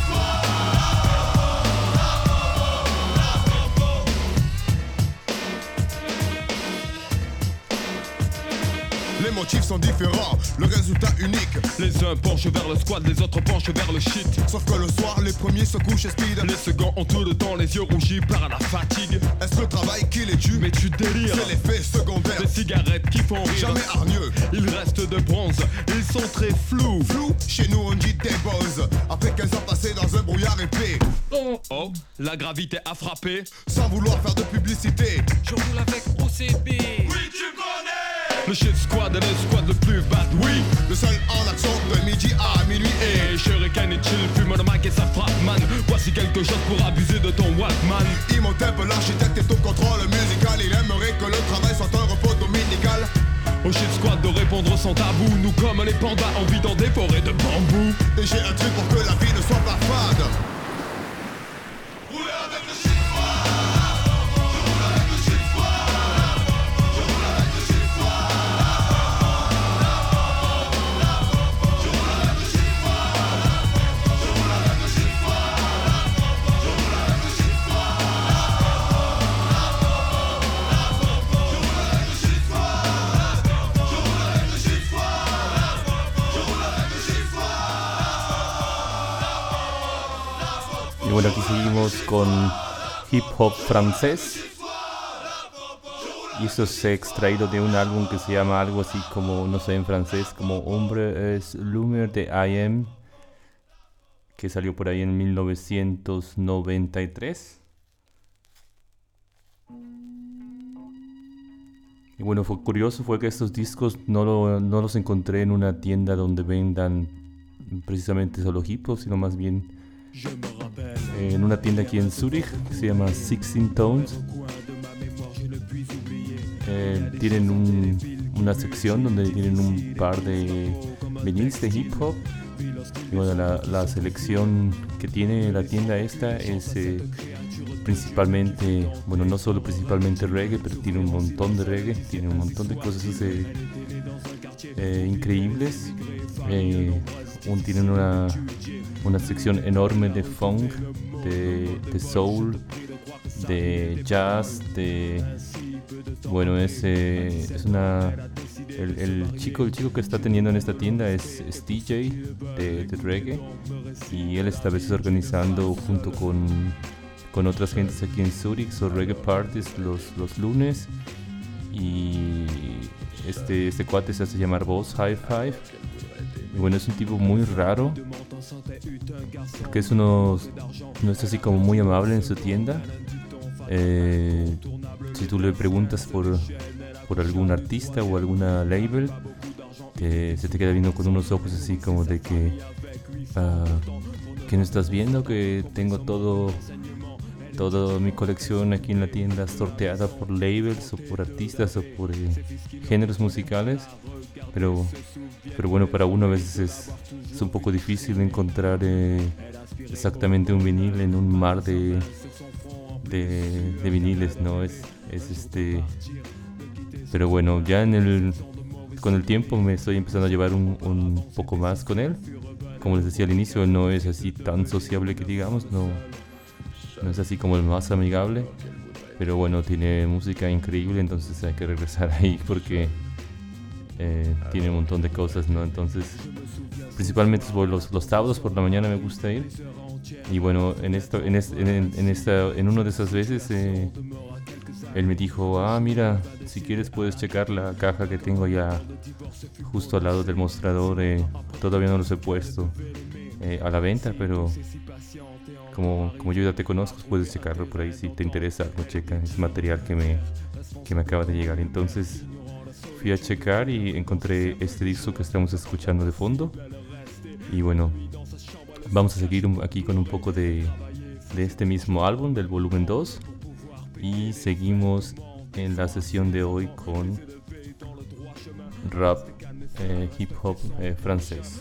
Les motifs sont différents, le résultat unique. Les uns penchent vers le squad, les autres penchent vers le shit. Sauf que le soir, les premiers se couchent et speed. Les seconds ont tout le temps les yeux rougis par la fatigue. Est-ce le travail qui les tue? Mais tu délires. C'est l'effet secondaire. Des cigarettes qui font rire. Jamais hargneux. Ils restent de bronze, ils sont très flous. Flou, chez nous on dit des buzz. Après quinze ans passés dans un brouillard épais. Oh, oh, la gravité a frappé. Sans vouloir faire de publicité. Je roule avec O C B. Oui, tu connais. Le shit squad est le squad le plus bad, oui. Le seul en action de midi à minuit. Et Shuriken et chill fume le mic et ça frappe man. Voici quelque chose pour abuser de ton Walkman. Imhotep, l'architecte est au contrôle musical. Il aimerait que le travail soit un repos dominical. Au shit squad de répondre sans tabou. Nous comme les pandas on vit dans des forêts de bambou. Et j'ai un truc pour que la vie ne soit pas fade. Rouler avec le shit squad, je roule avec le shit squad, je roule avec le shit squad, je roule avec le shit squad, je roule avec le shit squad, je roule avec le shit squad, je roule avec le shit squad, je roule avec le shit squad, je roule avec le shit squad. Y bueno, aquí seguimos con hip hop francés. Y esto se ha extraído de un álbum que se llama algo así como, no sé en francés, como Hombre es l'humeur de I M, que salió por ahí en mil novecientos noventa y tres. Y bueno, fue curioso fue que estos discos no, lo, no los encontré en una tienda donde vendan precisamente solo hip hop, sino más bien en una tienda aquí en Zurich que se llama Sixteen Tones. Eh, tienen un, una sección donde tienen un par de viniles de hip hop. Y bueno, la, la selección que tiene la tienda esta es eh, principalmente, bueno, no solo principalmente reggae, pero tiene un montón de reggae, tiene un montón de cosas eh, eh, increíbles. Eh, un, tienen una, una sección enorme de funk, de, de soul, de jazz, de... Bueno, es, eh, es una... El, el, chico, el chico que está teniendo en esta tienda es, es D J de, de reggae, y él esta vez organizando junto con, con otras gentes aquí en Zurich, son reggae parties los, los lunes, y este, este cuate se hace llamar Boss High Five. Y bueno, es un tipo muy raro, porque es uno, no es así como muy amable en su tienda. Eh, si tú le preguntas por, por algún artista o alguna label, que se te queda viendo con unos ojos así como de que uh, que no estás viendo, que tengo todo toda mi colección aquí en la tienda sorteada por labels o por artistas o por eh, géneros musicales. Pero, pero bueno, para uno a veces es, es un poco difícil encontrar eh, exactamente un vinil en un mar de, de, de viniles, ¿no? Es, es este... Pero bueno, ya en el, con el tiempo me estoy empezando a llevar un, un poco más con él, como les decía al inicio, no es así tan sociable que digamos, no, no es así como el más amigable, pero bueno, tiene música increíble, entonces hay que regresar ahí porque eh, tiene un montón de cosas, ¿no? Entonces, principalmente los, los sábados por la mañana me gusta ir. Y bueno, en esto, en, es, en, en, esta, en una de esas veces eh, él me dijo, ah, mira, si quieres puedes checar la caja que tengo allá justo al lado del mostrador. Eh, todavía no los he puesto eh, a la venta, pero como, como yo ya te conozco, puedes checarlo por ahí si te interesa. Lo checa, es material que me, que me acaba de llegar. Entonces fui a checar y encontré este disco que estamos escuchando de fondo. Y bueno, vamos a seguir aquí con un poco de, de este mismo álbum, del volumen dos. Y seguimos en la sesión de hoy con rap, eh, hip hop eh, francés.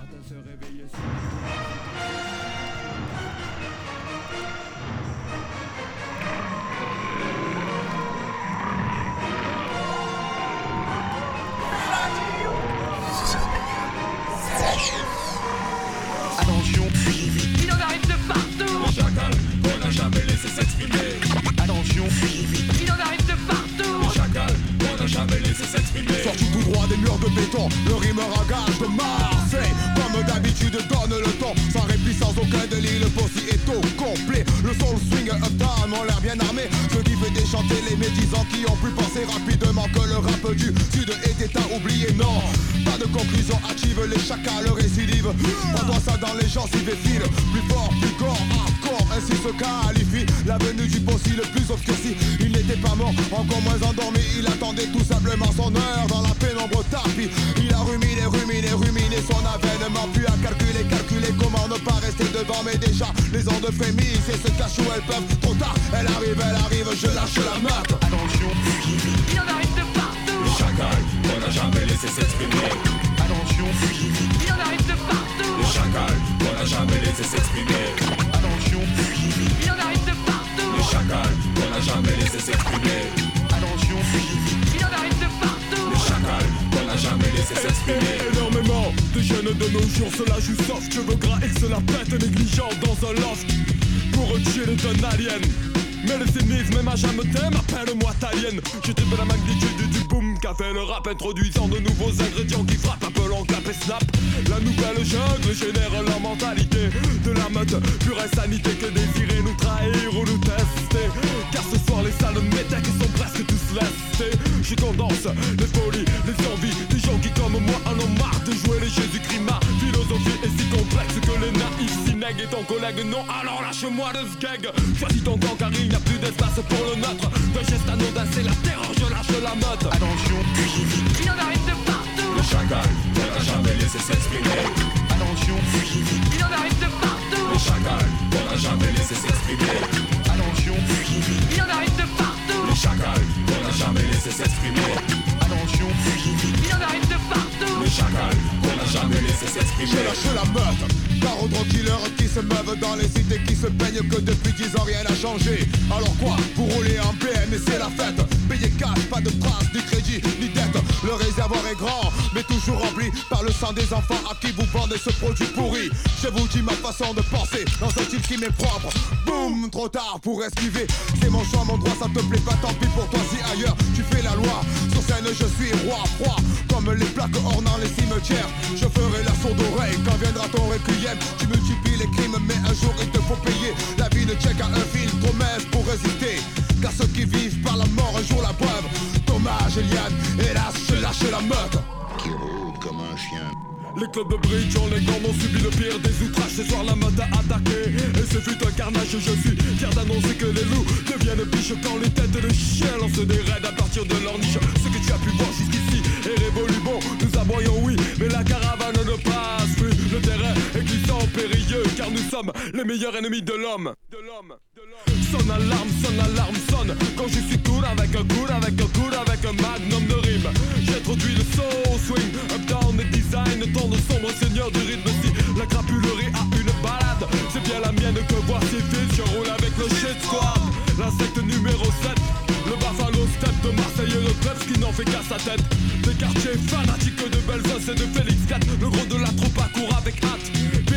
Attention, il en arrive de partout. Le chacal qu'on n'a jamais laissé s'exprimer. Attention, il en arrive de partout. Le chacal qu'on n'a jamais laissé s'exprimer. Sorti tout droit des murs de béton, le rimeur à gage de Marseille. Comme d'habitude donne le ton, sans répit, sans aucun délit, le possi est au complet. Le soul swing uptown ont l'air bien armé, ce qui fait déchanter les médisants qui ont pu penser rapidement que le rap du sud était à oublier. Non, pas de conclusion active, les chacals récidivent. On doit ça dans les gencives et file, plus fort, plus gore, hardcore, ainsi se qualifie la venue du possi le plus obscurci. Il n'était pas mort, encore moins endormi, il attendait tout simplement son heure dans la pénombre tapis. Il a ruminé, ruminé, ruminé son avènement, puis a calculé, calculé comment ne pas rester devant. Mais déjà les ondes frémissent et se cachent où elles peuvent. Trop tard, elle arrive, elle arrive, je lâche la mat. Attention, il en arrive de partout. Le chacal qu'on n'a jamais laissé s'exprimer. Attention, il en arrive de partout. Le chacal qu'on n'a jamais laissé s'exprimer. Attention, il en arrive de partout. Le chacal qu'on n'a jamais laissé s'exprimer. Attention, il en arrive de partout. Le chacal qu'on n'a jamais laissé s'exprimer. Énormément de jeunes de nos jours se la jouent soft, cheveux gras et se la pètent négligent dans un loft pour un chill d'un alien. Mais le cynisme et ma jamais t'aime, appelle-moi talienne. J'étais de la magnitude du boom qu'a fait le rap, introduisant de nouveaux ingrédients qui frappent, appelant clap et snap. La nouvelle jungle génère la mentalité de la meute, pure insanité que désirer nous trahir ou nous tester. Car ce soir les salles métèques sont presque tous lestés. Je condense les folies, les envies des gens qui comme moi en ont marre de jouer les Jésus-Christ. Ma philosophie est si complexe que les naïfs s'y nèguent. Et ton collègue non, alors lâche-moi de ce gag. Choisis ton camp car il n'y a plus d'espace pour le nôtre. D'un geste anodin c'est la terreur, je lâche la meute. Attention, il en arrive de partout. Le chacal qu'on n'a jamais laissé s'exprimer. Attention, il en arrive de partout. Le chacal qu'on n'a jamais laissé s'exprimer. Attention, il en arrive de partout. Le chacal qu'on n'a jamais laissé s'exprimer. Attention, il en arrive de partout. Le chacal qu'on n'a jamais laissé s'exprimer. Je lâche la meute, car aux drogues dealers qui se meuvent dans les cités, qui se plaignent que depuis dix ans rien n'a changé. Alors quoi, vous roulez en B M et c'est la fête. Payez cash, pas de trace, ni crédit, ni dette. Le réservoir est grand, mais toujours rempli par le sang des enfants à qui vous vendez ce produit pourri. Je vous dis ma façon de penser, dans un style qui m'est propre. Boum, trop tard pour esquiver. C'est mon choix, mon droit, ça te plaît pas, tant pis pour toi si ailleurs tu fais la loi. Sur scène je suis roi, froid, comme les plaques ornant les cimetières. Je ferai la sourde oreille quand viendra ton requiem. Tu multiplies les crimes mais un jour il te faut payer. La vie ne check à un fil, promesse pour résister. Car ceux qui vivent par la mort un jour la boivent. Dommage Eliane, hélas je lâche la meute. Qui roule comme un chien. Les clubs de bridge en les gants ont subi le pire des outrages. Ce soir la mode a attaqué et ce fut un carnage. Je suis fier d'annoncer que les loups deviennent biches quand les têtes de chiens lancent des raids à partir de leur niche. Ce que tu as pu voir jusqu'ici est révolu. Bon, nous aboyons oui, mais la caravane ne passe plus. Le terrain est glissant, périlleux, car nous sommes les meilleurs ennemis de l'homme. De l'homme. Sonne alarme, sonne alarme, sonne. Quand je suis cool avec un cool, avec un cool, avec un magnum de rime. J'introduis le soul swing, up down et design. Tant de sombres seigneurs du rythme. Si la crapulerie a une balade, c'est bien la mienne que voici vite. Je roule avec le shit squad, l'insecte numéro sept. Le Buffalo Step de Marseille et le club qui n'en fait qu'à sa tête. Des quartiers fanatiques de Belzos et de Félix quatre. Le gros de la troupe accourt avec hâte.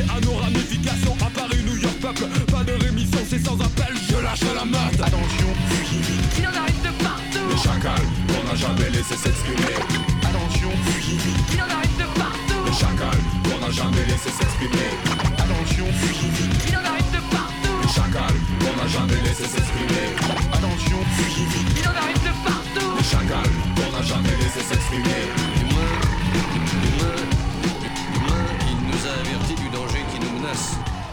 à nos ramifications. À Paris, New York, peuple, pas de rémission, c'est sans appel, je lâche la meute. Attention, Il en arrive de partout. les chacals qu'on n'a jamais laissé s'exprimer. Attention, Il en arrive de partout. les chacals qu'on n'a jamais laissé s'exprimer. Attention, Il en arrive de partout. les chacals qu'on n'a jamais laissé s'exprimer. Attention, Il en arrive de partout. les chacals qu'on n'a jamais laissé s'exprimer. Demain, demain, demain, il nous a avertis du danger qui nous menace.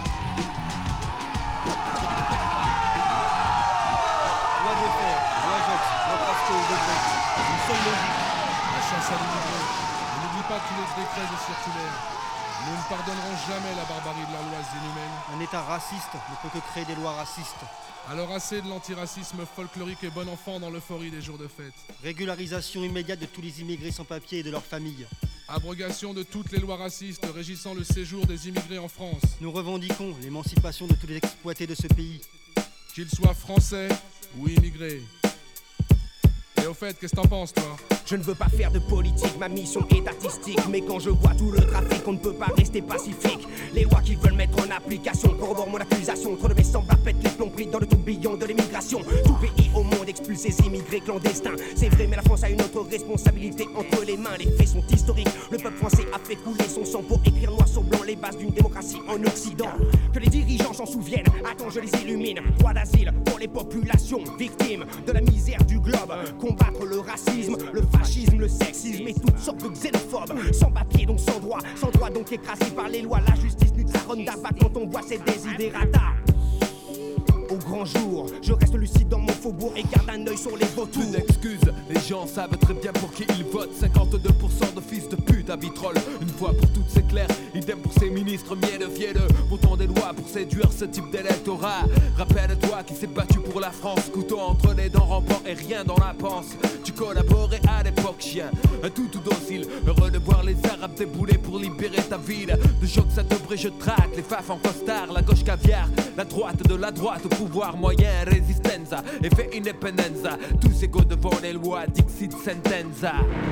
Loi de fer, loi Jox, loi Pascal, de Grec. Une seule logique. La chasse à l'immigré. Et n'oublie pas tous les décrets et circulaires. Nous ne pardonnerons jamais la barbarie de leurs lois inhumaines. Un État raciste ne peut que créer des lois racistes. Alors assez de l'antiracisme folklorique et bon enfant dans l'euphorie des jours de fête. Régularisation immédiate de tous les immigrés sans papier et de leurs familles. Abrogation de toutes les lois racistes régissant le séjour des immigrés en France. Nous revendiquons l'émancipation de tous les exploités de ce pays. Qu'ils soient français ou immigrés. Et au fait, qu'est-ce que t'en penses, toi? Je ne veux pas faire de politique, ma mission est artistique. Mais quand je vois tout le trafic, on ne peut pas rester pacifique. Les lois qu'ils veulent mettre en application corroborent mon accusation. Trop de mes semblables pètent les plombs pris dans le tourbillon de l'immigration. Tout pays au monde expulse ces immigrés clandestins. C'est vrai, mais la France a une autre responsabilité entre les mains. Les faits sont historiques. Le peuple français a fait couler son sang pour écrire noir sur blanc les bases d'une démocratie en Occident. Que les dirigeants s'en souviennent, attends, je les illumine. Droit d'asile pour les populations victimes de la misère du globe. Combattre le racisme, le fascisme, le sexisme et toutes sortes de xénophobes. Sans papier donc sans droit, sans droit donc écrasé par les lois. La justice nous taronne d'abat quand on voit ces désidérata. Au grand jour, je reste lucide dans mon faubourg et garde un œil sur les vautours. Une excuse, les gens savent très bien pour qui ils votent. Cinquante-deux pour cent de fils de pute à vitrolles. Une fois pour toutes c'est clair, idem pour ces ministres mielleux vielleux. Pourtant des lois pour séduire ce type d'électorat. Rappelle-toi qui s'est battu pour la France. Couteau entre les dents rampant et rien dans la panse. Tu collaborais à l'époque chien, un tout tout docile. Heureux de voir les arabes débouler pour libérer ta ville. De choc ça devrait je traque, les faf en costard. La gauche caviar, la droite de la droite. Pouvoir moyen, resistenza, effet independenza. Tous égaux devant les lois, dixit sentenza.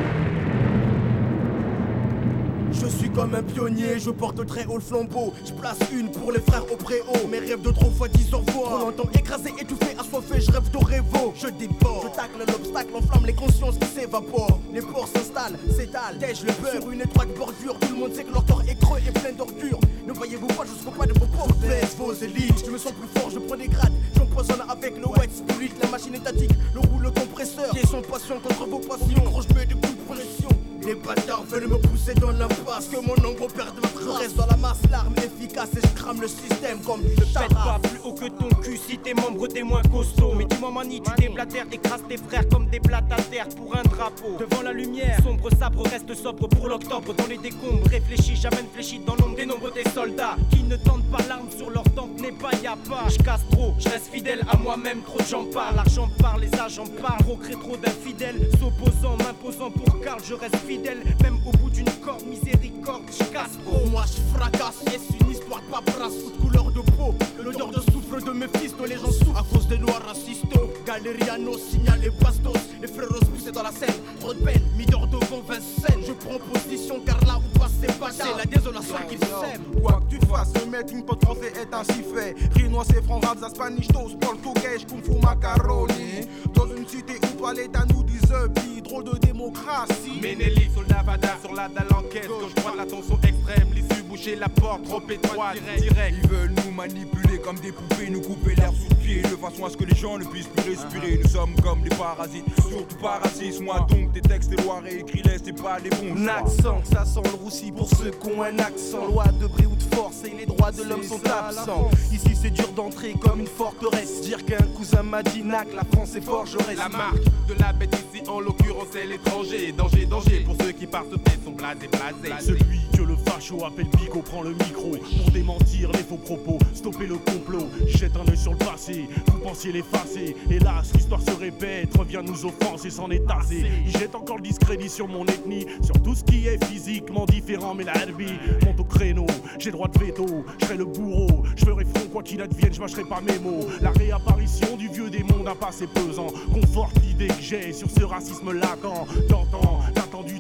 Je suis comme un pionnier, je porte très haut le flambeau. Je place une pour les frères au préau. Mes rêves de trop fois dix au revoir. Trop longtemps écrasé, étouffé, assoiffé, je rêve de révo. Je déborde, je tacle l'obstacle, enflamme les consciences qui s'évaporent. Les ports s'installent, s'étalent, tèche le beurre. Sur une étroite bordure, tout le monde sait que leur corps est creux et plein d'ordures. Ne voyez-vous pas, je serai pas de vos pauvres baisse vos élites. Je me sens plus fort, je prends des grades. J'empoisonne avec le wet spirit. La machine étatique, le rouleau compresseur. Qui sont patients contre vos passions. Gros, je mets des coups de pression. Les bâtards veulent me pousser dans l'impasse. Que mon ombre perde ma trace. Reste dans la masse, l'arme efficace. Et je crame le système comme du Pète pas plus haut que ton cul si tes membres t'es moins costaud. Mais dis-moi mani, tu déblatères, écrases tes frères comme des plates à terre pour un drapeau. Devant la lumière, sombre sabre reste sobre pour l'octobre. Dans les décombres, réfléchis, j'amène fléchi dans l'ombre des nombres des soldats qui ne tentent pas l'arme sur leur tempe, n'est pas y'a pas. Je casse trop, je reste fidèle à moi-même, trop de gens parlent. L'argent parle, les agents parlent, procrée trop d'infidèles. S'opposant, m'imposant pour Karl, je reste fidèle. Même au bout d'une corde, miséricorde, je casse. Pour moi je fracasse, est-ce une histoire de paperasse ou de couleur de peau? L'odeur de souffle de mes fils, les gens souffrent à cause des noirs racistes. Galériano, signal et bastos, les frérots poussés dans la scène. Trop de peine, mis d'or devant Vincennes. Je prends position car là où passe c'est pas c'est la désolation qui sème. Quoi que tu fasses, le melting pot français est ainsi fait. Rinois, c'est franc, rap, spanish, toast, portugais, kung fu, macaroni. Dans une cité où pas l'État nous disent bi, drôle de démocratie. Ménélique, soldat Vada sur la dalle enquête. Gauche droite, la tension extrême, l'issue boucher la porte, trop étroite, direct. Ils veulent nous manipuler comme des poupées, nous couper l'air sous le pied de façon à ce que les gens ne puissent plus respirer. Nous sommes comme des parasites, surtout pas racistes. Moi donc tes textes, tes lois réécris-les, c'est pas les bons choix. Accent, ça sent le roussi pour ceux qui ont un accent. Loi de bris ou de force et les droits de l'homme sont absents. Ici c'est dur d'entrer comme une forteresse. Dire qu'un cousin m'a dit nac, la France est forgeresse. La marque de la bête ici en l'occurrence c'est l'étranger. Danger, danger pour ceux qui par ce tête sont blasés, blasés. Celui que le facho appelle Bigot prend le micro pour démentir les faux propos, stopper le complot. Jette un œil sur le passé, vous pensiez l'effacer. Hélas, l'histoire se répète, revient nous offenser, s'en est tassé. Il jette encore le discrédit sur mon ethnie, sur tout ce qui est physiquement différent. Mais la herbe monte au créneau, j'ai droit de veto, je serai le bourreau. Je ferai front quoi qu'il advienne, je mâcherai pas mes mots. La réapparition du vieux démon d'un passé pesant conforte l'idée que j'ai sur ce racisme latent. D'antan, datant du temps,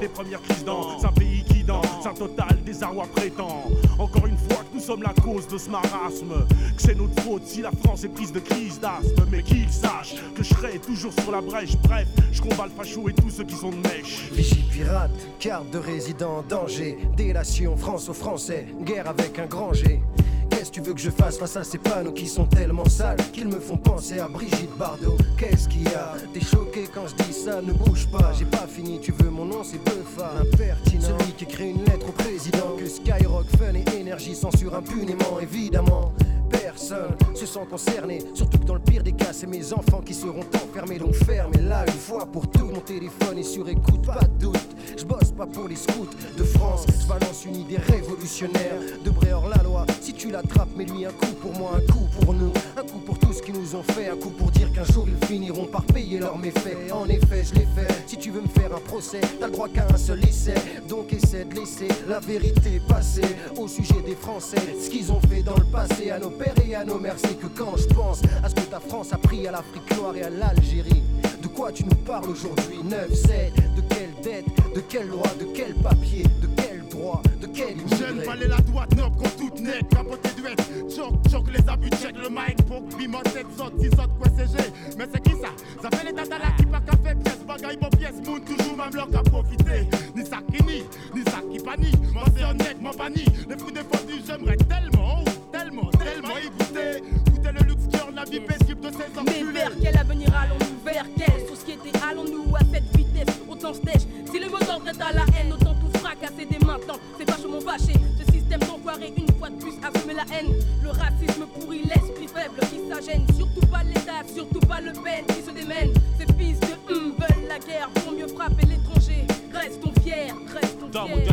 des premières crises dans un pays qui danse, un total désarroi prétend. Encore une fois que nous sommes la cause de ce marasme, que c'est notre faute si la France est prise de crise d'asthme. Mais qu'ils sachent que je serai toujours sur la brèche. Bref, je combats le facho et tous ceux qui sont de mèche. Vigie pirate, carte de résident en danger, délation France aux Français, guerre avec un grand G. Qu'est-ce que tu veux que je fasse face à ces panneaux qui sont tellement sales qu'ils me font penser à Brigitte Bardot? Qu'est-ce qu'il y a? T'es choqué quand je dis ça, ne bouge pas, j'ai pas fini, tu veux mon nom, c'est Beufa. Impertinent, celui qui écrit une lettre au président, que Skyrock, Fun et Énergie censurent impunément, évidemment. Personne se sent concerné, surtout que dans le pire des cas, c'est mes enfants qui seront enfermés. Donc fermez là une fois pour tout, mon téléphone est sur écoute, pas de doute. Je bosse pas pour les scouts de France, je balance une idée révolutionnaire. De Bréhor la loi, si tu l'attrapes, mets-lui un coup pour moi, un coup pour nous, un coup pour tout ce qu'ils nous ont fait, un coup pour dire qu'un jour ils finiront par payer leurs méfaits. En effet, je l'ai fait, si tu veux me faire un procès, t'as le droit qu'à un seul essai. Donc essaie de laisser la vérité passer au sujet des Français, ce qu'ils ont fait dans le passé à nos pères et à nos mères. C'est que quand je pense à ce que ta France a pris à l'Afrique noire et à l'Algérie, de quoi tu nous parles aujourd'hui? neuf sept, de quelle dette, de quelle loi, de quel papier, de quel droit, de quel immigré? Jeune valait la droite, noble contre toute net, capoté duet, choc, choc les abus, check le mic, pour bimot, sept sautes, six sautes, quoi c'est G. Mais c'est qui ça? Ça fait les tatala qui pas qu'à faire pièce, bagaille, bon pièce, moun, toujours même leur qu'à profiter. Ni ça qui nie, ni ça qui panie, moi c'est honnête, moi banni. Les fruits défendus, j'aimerais tellement, tellement, tellement y goûter. Goûter le luxe cœur, la vie paisible de ces enculés. Mais vers quel avenir allons-nous? Vers quelle société allons-nous à cette vitesse? Autant se tèche, si le mot d'ordre est à la haine, autant tout fracasser dès maintenant. C'est vachement vaché, ce système d'enfoiré une fois de plus a fumé la haine. Le racisme pourrit l'esprit faible qui s'agène. Surtout pas l'État, surtout pas le Pen qui se démène. Ces fils de hum veulent la guerre pour mieux frapper l'étranger. Restons fiers, restons fiers.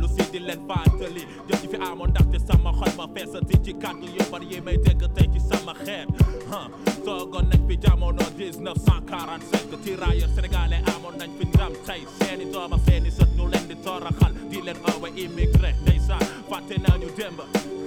dix-neuf cent quarante-sept de tirailleurs sénégalais amoon nañ fi ndam tey seeni doom ak seeni sët ñu leen di toroxal di leen oowe immigré ndeysaan fàtte nañu démb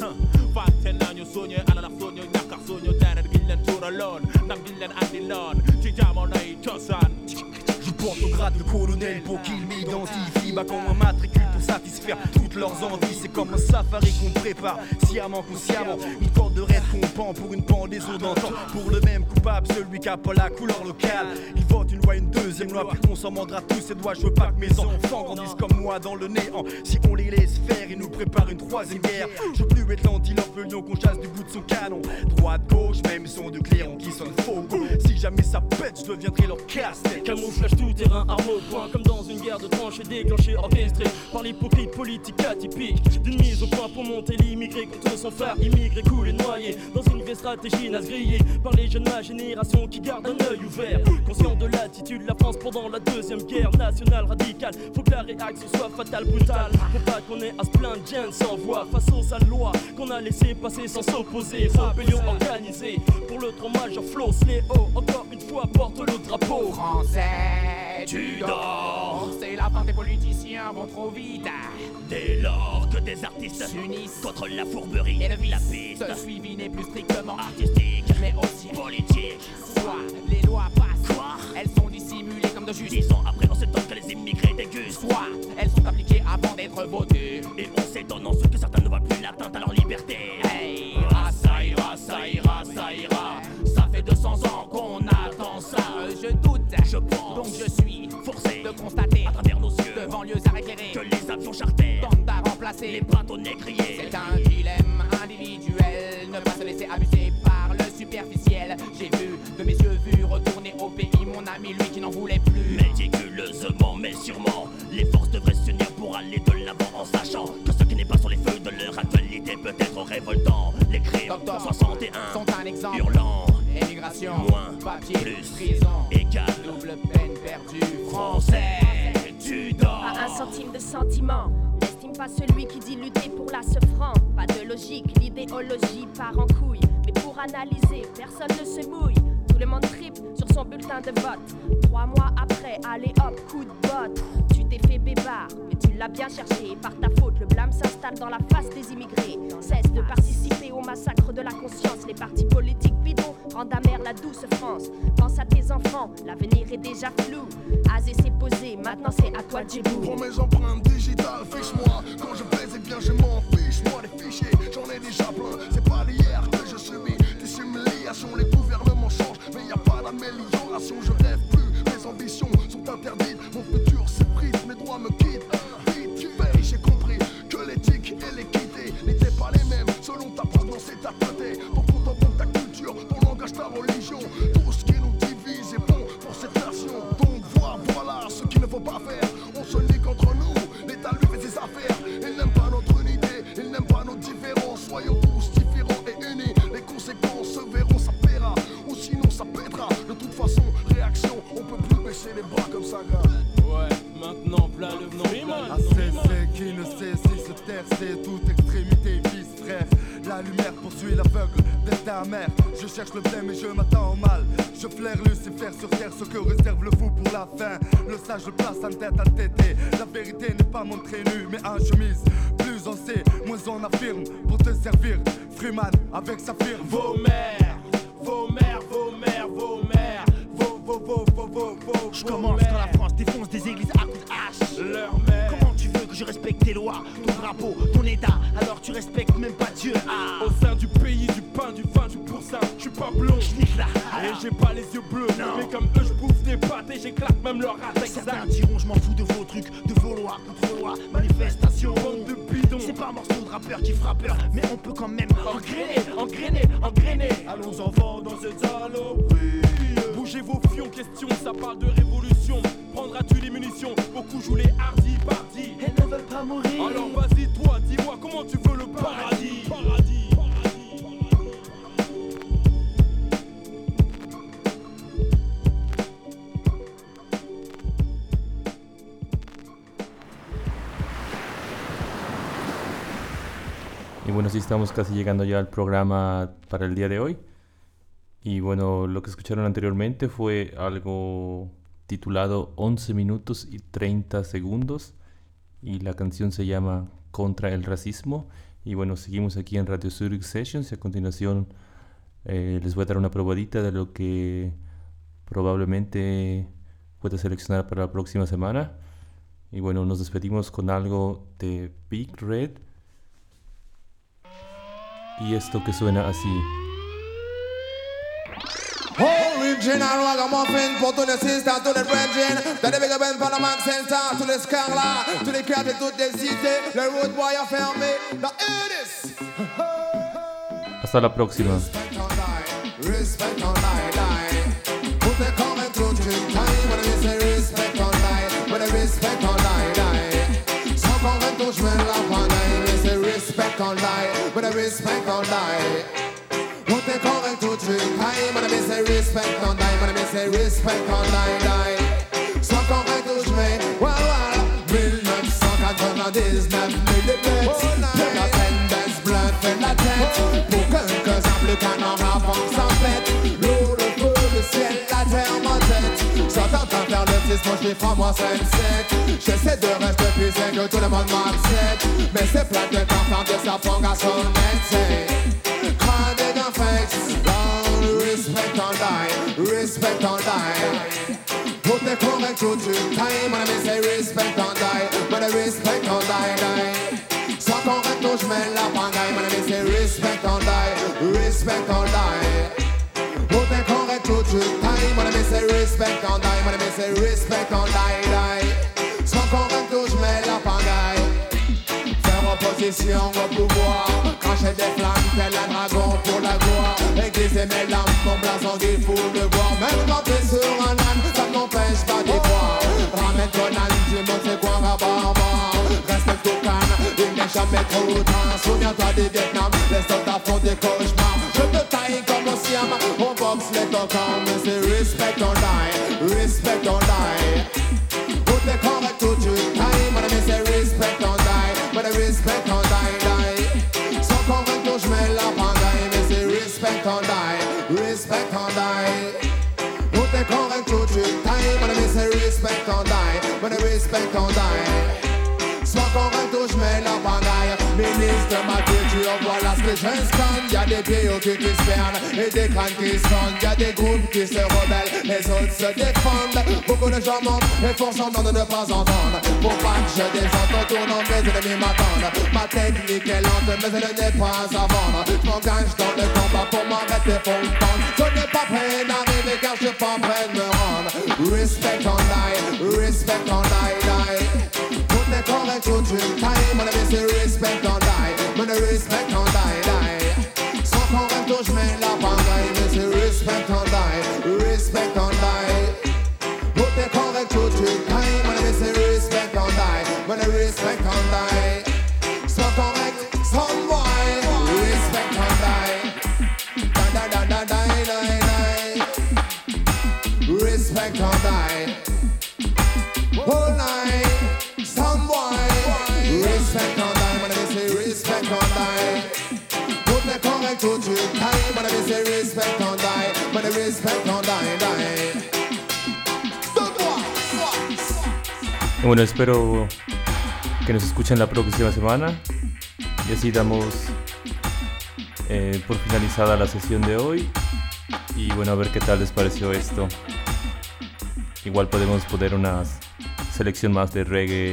fàtte nañu suñu alal ak suñu ñàkk ak suñu deret giñ leen tuuraloon ndam giñ leen andiloon ci jamonoy cosaan. Je porte au grade de colonel pour qu'ils m'identifient. Bah comme un matricule pour satisfaire toutes leurs envies. C'est comme un safari qu'on prépare, sciemment consciemment. Une corde de raid qu'on pend pour une pendaison d'antan. Pour le même coupable, celui qui a pas la couleur locale. Il vote une loi, une deuxième loi, puis on s'en mordra tous ses doigts. Je veux pas que mes enfants grandissent comme moi dans le néant. Si on les laisse faire, ils nous préparent une troisième guerre. Je veux plus être l'antilope, le lion qu'on chasse du bout de son canon. Droite, gauche, même son de clairon qui sonne faux. Si jamais ça pète, je deviendrai leur casse-tête. Camouflage tout terrain, arme au point, comme dans une guerre de tranchées déclenchée, orchestrée par l'hypocrite politique atypique d'une mise au point pour monter l'immigré contre son phare, immigré coulé noyé dans une vieille stratégie naze grillée par les jeunes de ma génération qui gardent un œil ouvert, conscient de l'attitude de la France pendant la deuxième guerre nationale radicale. Faut que la réaction soit fatale, brutale, faut pas qu'on ait à se plaindre, Jen sans voix face aux sales lois qu'on a laissé passer sans s'opposer. Rébellion organisée pour le trop majeur Flo Sléo, encore une fois porte le drapeau français. Tu dors, c'est la fin des politiciens vont trop vite. Dès lors que des artistes s'unissent contre la fourberie et le vice, la piste, ce suivi n'est plus strictement artistique, mais aussi politique. Soit les lois passent, quoi, elles sont dissimulées comme de juste. Dix ans après, on s'étonne que les immigrés dégustent. Soit elles sont appliquées avant d'être votées. Et on s'étonne ensuite que certains ne voient plus l'atteinte à leur liberté. Hey, ah, ça ira, ça ira, ça ira. Ça fait deux cents ans qu'on attend ça. Euh, je doute, je pense, donc je suis forcé de constater à travers nos yeux devant lieux à éclairer que les avions chartés tentent à remplacer les bateaux négriers. C'est un dilemme individuel, ne pas se laisser abuser par le superficiel. J'ai vu de mes yeux vus retourner au pays mon ami, lui qui n'en voulait plus. Méticuleusement mais sûrement, les forces devraient s'unir pour aller de l'avant en sachant que ce qui n'est pas sur les feux de leur actualité peut être révoltant. Les crimes en soixante et un sont un exemple hurlant. Émigration, moins, papier, plus, prison, égal, double peine perdue. Français, tu dors. À un centime de sentiment, n'estime pas celui qui dit lutter pour la ce franc. Pas de logique, l'idéologie part en couille. Mais pour analyser, personne ne se mouille. Tout le monde tripe sur son bulletin de vote. Trois mois après, allez hop, coup de botte. Tu t'es fait bébard, mais tu l'as bien cherché. Par ta faute, le blâme s'installe dans la face des immigrés. Cesse de participer au massacre de la conscience. Les partis politiques bidons rendent amère la douce France. Pense à tes enfants, l'avenir est déjà flou. Azé s'est posé, maintenant c'est à toi Djibou. Prends mes empreintes digitales, fiche-moi. Quand je baise, eh bien je m'en fiche. Moi les fichiers, j'en ai déjà plein. C'est pas d'hier que je subis des humiliations. Les gouvernements changent, mais y a pas d'amélioration. Je rêve plus, mes ambitions sont interdites. Mon futur s'effrite, mes droits me quittent. Vite, tu payes, j'ai compris que l'éthique et l'équité n'étaient pas les mêmes selon ta provenance et ta tête. Ton compte en banque, ta culture, ton langage, ta religion. Tout ce qui nous divise est bon pour cette nation. Donc vois, voilà ce qu'il ne faut pas faire. On se lie contre nous, l'État lui fait ses affaires. Il n'aime pas notre unité, il n'aime pas nos différences. Soyons tous différents et unis. Les conséquences se verront, ça paiera. Ou sinon ça pètera. De toute façon, réaction, on peut plus baisser les bras comme ça, gars. Ouais, maintenant plein le nom. À cesser qui ne sait si se taire, c'est toute extrémité vice frère. La lumière poursuit l'aveugle, destin amer. Je cherche le blême et je m'attends au mal. Je flaire Lucifer sur terre, ce que réserve le fou pour la fin. Le sage place en tête à tété. La vérité n'est pas montrée nue, mais en chemise. Plus on sait, moins on affirme. Pour te servir, Freeman avec sa firme. Vos mères, vos mères, vos mères, vos mères. Vos, vos, vos, vos, vos, vos. Je commence quand la France défonce des églises à coups de hache. Leur mère. Comment tu veux que je respecte tes lois, ton drapeau, ton état, alors tu respectes même pas Dieu. Ah. Au sein du pays, du pain, du vin, du pourcin, je suis pas blond. J'nique là. Et j'ai pas les yeux bleus. Non. Mais comme eux, je bouffe des pâtes et j'éclate même leur race. Certains diront je m'en fous de vos trucs, de vos lois, contre lois, manifestations. Bande de bidons. C'est pas un morceau de rappeur qui fera peur, mais on peut quand même engrainer, engrainer, engrainer. Allons enfants dans cette saloperie. Bougez vos fions, question, ça parle de révolution. Prendras-tu les munitions? Beaucoup jouent les hardis, bardis. Elles ne veulent pas mourir. Alors vas-y toi, dis-moi comment tu veux le paradis. Paradis. Y bueno, sí, estamos casi llegando ya al programa para el día de hoy. Y bueno, lo que escucharon anteriormente fue algo titulado once minutos y treinta segundos. Y la canción se llama Contra el Racismo. Y bueno, seguimos aquí en Radio Zurich Sessions. Y a continuación eh, les voy a dar una probadita de lo que probablemente pueda seleccionar para la próxima semana. Y bueno, nos despedimos con algo de Big Red. Y esto que suena así. Original ragamuffin pour tous les sisters, tous les brethren. T'as des big ben pour la Max Center, tous les scarlats, tous les cadres et toutes les cités. Le road boy a fermé. Now hear this. Hasta la próxima. Respect on die, die. Put the comment through to time. When I say respect on die, when I respect on die, die. Sans qu'on retouche même la pandaille. Mais c'est respect on die, when I respect on die. Put the correct to trick time, when I say respect on die, when I say respect on die, die. Sans qu'on retouche mais, voilà, voilà. dix-neuf cent quatre-vingt-dix-neuf millimètres. De la peine d'être blanc fait la tête. Pour quelques-uns plus qu'un an avant que ça pète. L'eau, le feu, le ciel, la terre, ma tête. Sans t'entendre faire le fils, mon chiffre en moi c'est sept. J'essaie de rester plus sain que tout le monde m'accepte. Mais c'est plein de temps de sa fongue à son métier. Crowded and fakes, down, respect on die, respect on die. Put the correct to time, when I say respect on die, when I respect on die, die. Sans qu'on retouche, mais la pangaille, when I say respect on die, respect on die. Put the correct to time, when I say respect on die, when I say respect on die, die. Sans qu'on retouche, mais la pangaille. Opposition au pouvoir, cracher des flammes tel un dragon pour la gloire. Aiguiser mes lames, mon blason qu'il faut le voir. Même quand t'es sur un âne, ça n'empêche pas d'y voir. Ramène ton âne, tu montes c'est quoi rabarbar. Reste tout calme, il n'est jamais trop tard. Souviens-toi du Vietnam, les soldats font des cauchemars. Je te taille comme au Siam, on boxe les tocans. Mais c'est respect on die, respect on die. Put the correct to time, when I say respect on die. But I respect on die, die. Sans qu'on retouche, mais la pandaille. Mais c'est respect on die, respect on die. Put the correct to time, but I say respect on die. But I respect on die. Sans qu'on retouche, mais la pandaille. Ministre de ma culture, voilà. à ce que je scanne. Y'a des pays qui se perdent et des crânes qui se fondent. Y'a des groupes qui se rebellent, les autres se défendent. Beaucoup de gens mentent et font semblant de ne pas entendre. Pour pas que je descende en tournant, mes ennemis m'attendent. Ma technique est lente mais elle n'est pas à vendre. Je m'engage dans le combat pour m'arrêter, pour me prendre. Je n'ai pas prêt d'arriver car je suis pas prêt de me rendre. Respect on die, respect on die, die. Tout est correct tout une time. Mon ami c'est respect on die, mon respect on die, die. Sans correct tout je mets la pandaille. Mais c'est respect on die, respect on die. Tout est correct tout une time. Mon ami c'est respect on die, mon respect on die. Sans correct, sans wine, respect on die. Da da da da die, die, die. Respect on die. All night, some wine. Respect on die, mon ami c'est respect on die. Tout est correct tout une time. Mon ami c'est respect on die, mon respect on die, die. Bueno, espero que nos escuchen la próxima semana y así damos eh, por finalizada la sesión de hoy y bueno, a ver qué tal les pareció esto. Igual podemos poner una selección más de reggae,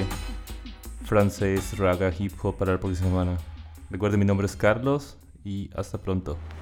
francés, raga, hip hop para la próxima semana. Recuerden, mi nombre es Carlos y hasta pronto.